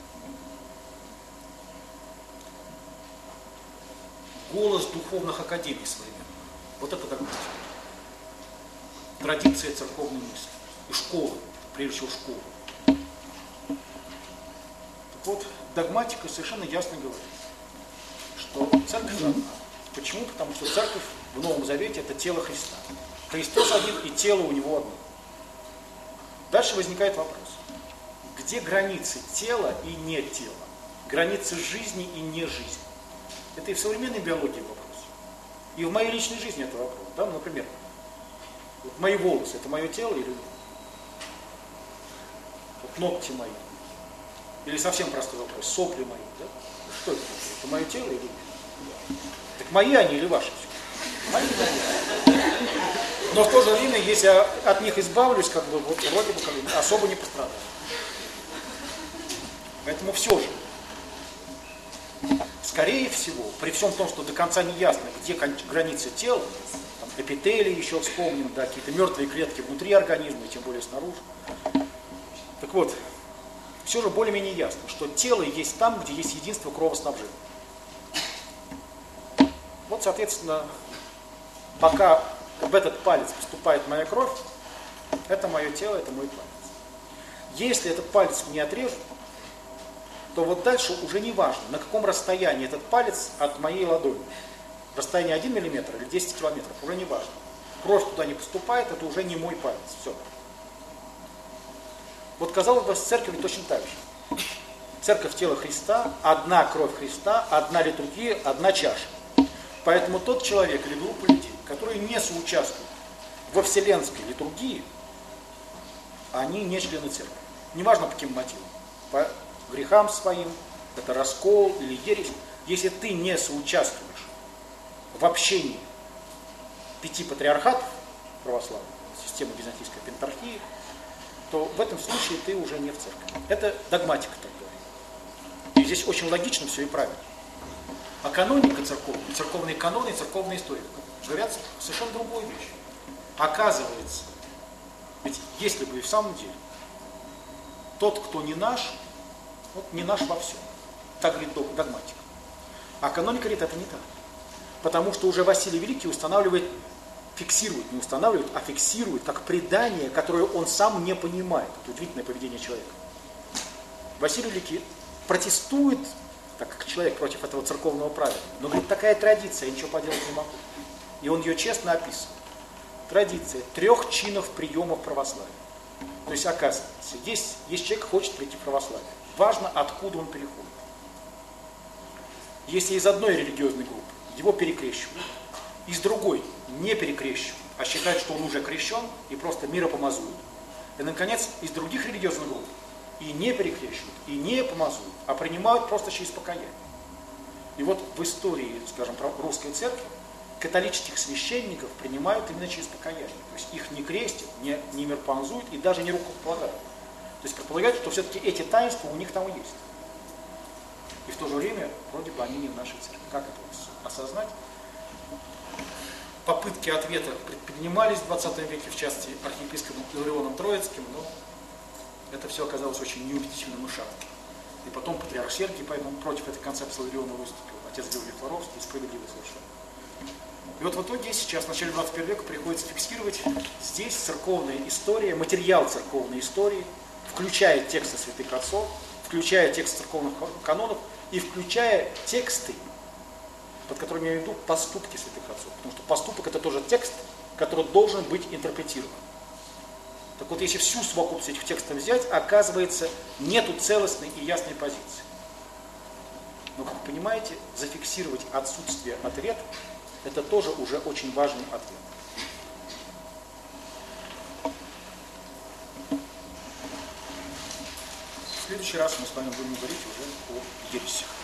голос духовных академий современных. Вот это догматика. Традиция церковной мысли. И школы, прежде всего школы. Так вот, догматика совершенно ясно говорит, что церковь одна. Почему? Потому что церковь в Новом Завете это тело Христа. Христос один и тело у него одно. Дальше возникает вопрос. Где границы тела и не тела? Границы жизни и не жизни? Это и в современной биологии вопрос. И в моей личной жизни это вопрос. Да? Например, вот мои волосы это мое тело или нет? Вот ногти мои. Или совсем простой вопрос. Сопли мои. Да? Что это? Это мое тело или нет? Так мои они или ваши? Мои. Но в то же время, если я от них избавлюсь, как бы, вот, вроде бы как бы, особо не пострадаю. Поэтому все же, скорее всего, при всем том, что до конца не ясно, где границы тела, там, эпителий еще вспомним, да, какие-то мертвые клетки внутри организма, тем более снаружи. Так вот, все же более-менее ясно, что тело есть там, где есть единство кровоснабжения. Вот, соответственно, пока в этот палец поступает моя кровь, это мое тело, это мой палец. Если этот палец мне отрежут, то вот дальше уже не важно, на каком расстоянии этот палец от моей ладони. Расстояние 1 мм или 10 километров, уже не важно. Кровь туда не поступает, это уже не мой палец. Все. Вот казалось бы, с церковью точно так же. Церковь тела Христа, одна кровь Христа, одна литургия, одна чаша. Поэтому тот человек или группа людей, которые не соучаствуют во вселенской литургии, они не члены церкви. Неважно по каким мотивам. По грехам своим, это раскол или ересь. Если ты не соучаствуешь в общении 5 патриархатов православных, системы византийской пентархии, то в этом случае ты уже не в церкви. Это догматика так говорит. И здесь очень логично все и правильно. А каноника церковная, церковные каноны и церковная история говорят совершенно другую вещь. Оказывается, ведь если бы и в самом деле тот, кто не наш, вот не наш во всем. Так говорит догматика. А каноника говорит, это не так. Потому что уже Василий Великий устанавливает, фиксирует, не устанавливает, а фиксирует как предание, которое он сам не понимает. Это удивительное поведение человека. Василий Великий протестует, так как человек, против этого церковного правила. Но говорит, такая традиция, я ничего поделать не могу. И он ее честно описывает. Традиция 3 чинов приемов православия. То есть, оказывается, есть человек, хочет прийти в православие. Важно, откуда он переходит. Если из одной религиозной группы его перекрещивают, из другой не перекрещивают, а считают, что он уже крещен и просто миропомазуют. И, наконец, из других религиозных групп и не перекрещивают, и не помазуют, а принимают просто через покаяние. И вот в истории, скажем, русской церкви католических священников принимают именно через покаяние. То есть их не крестят, не миропомазуют и даже не рукополагают. То есть предполагают, что все-таки эти таинства у них там есть. И в то же время, вроде бы, они не в нашей церкви. Как это осознать? Попытки ответа предпринимались в 20 веке, в частности, архиепископом Иларионом Троицким, но это все оказалось очень неубедительным и шатким. И потом патриарх Сергий, поэтому против этой концепции Илариона выступил, отец Георгий Флоровский, справедливо совершенно. И вот в итоге сейчас, в начале 21 века, приходится фиксировать здесь церковная история, материал церковной истории, включая тексты святых отцов, включая тексты церковных канонов и включая тексты, под которыми я веду поступки святых отцов. Потому что поступок это тоже текст, который должен быть интерпретирован. Так вот, если всю совокупность этих текстов взять, оказывается, нету целостной и ясной позиции. Но, как вы понимаете, зафиксировать отсутствие ответа, это тоже уже очень важный ответ. В следующий раз мы с вами будем говорить уже о ересях.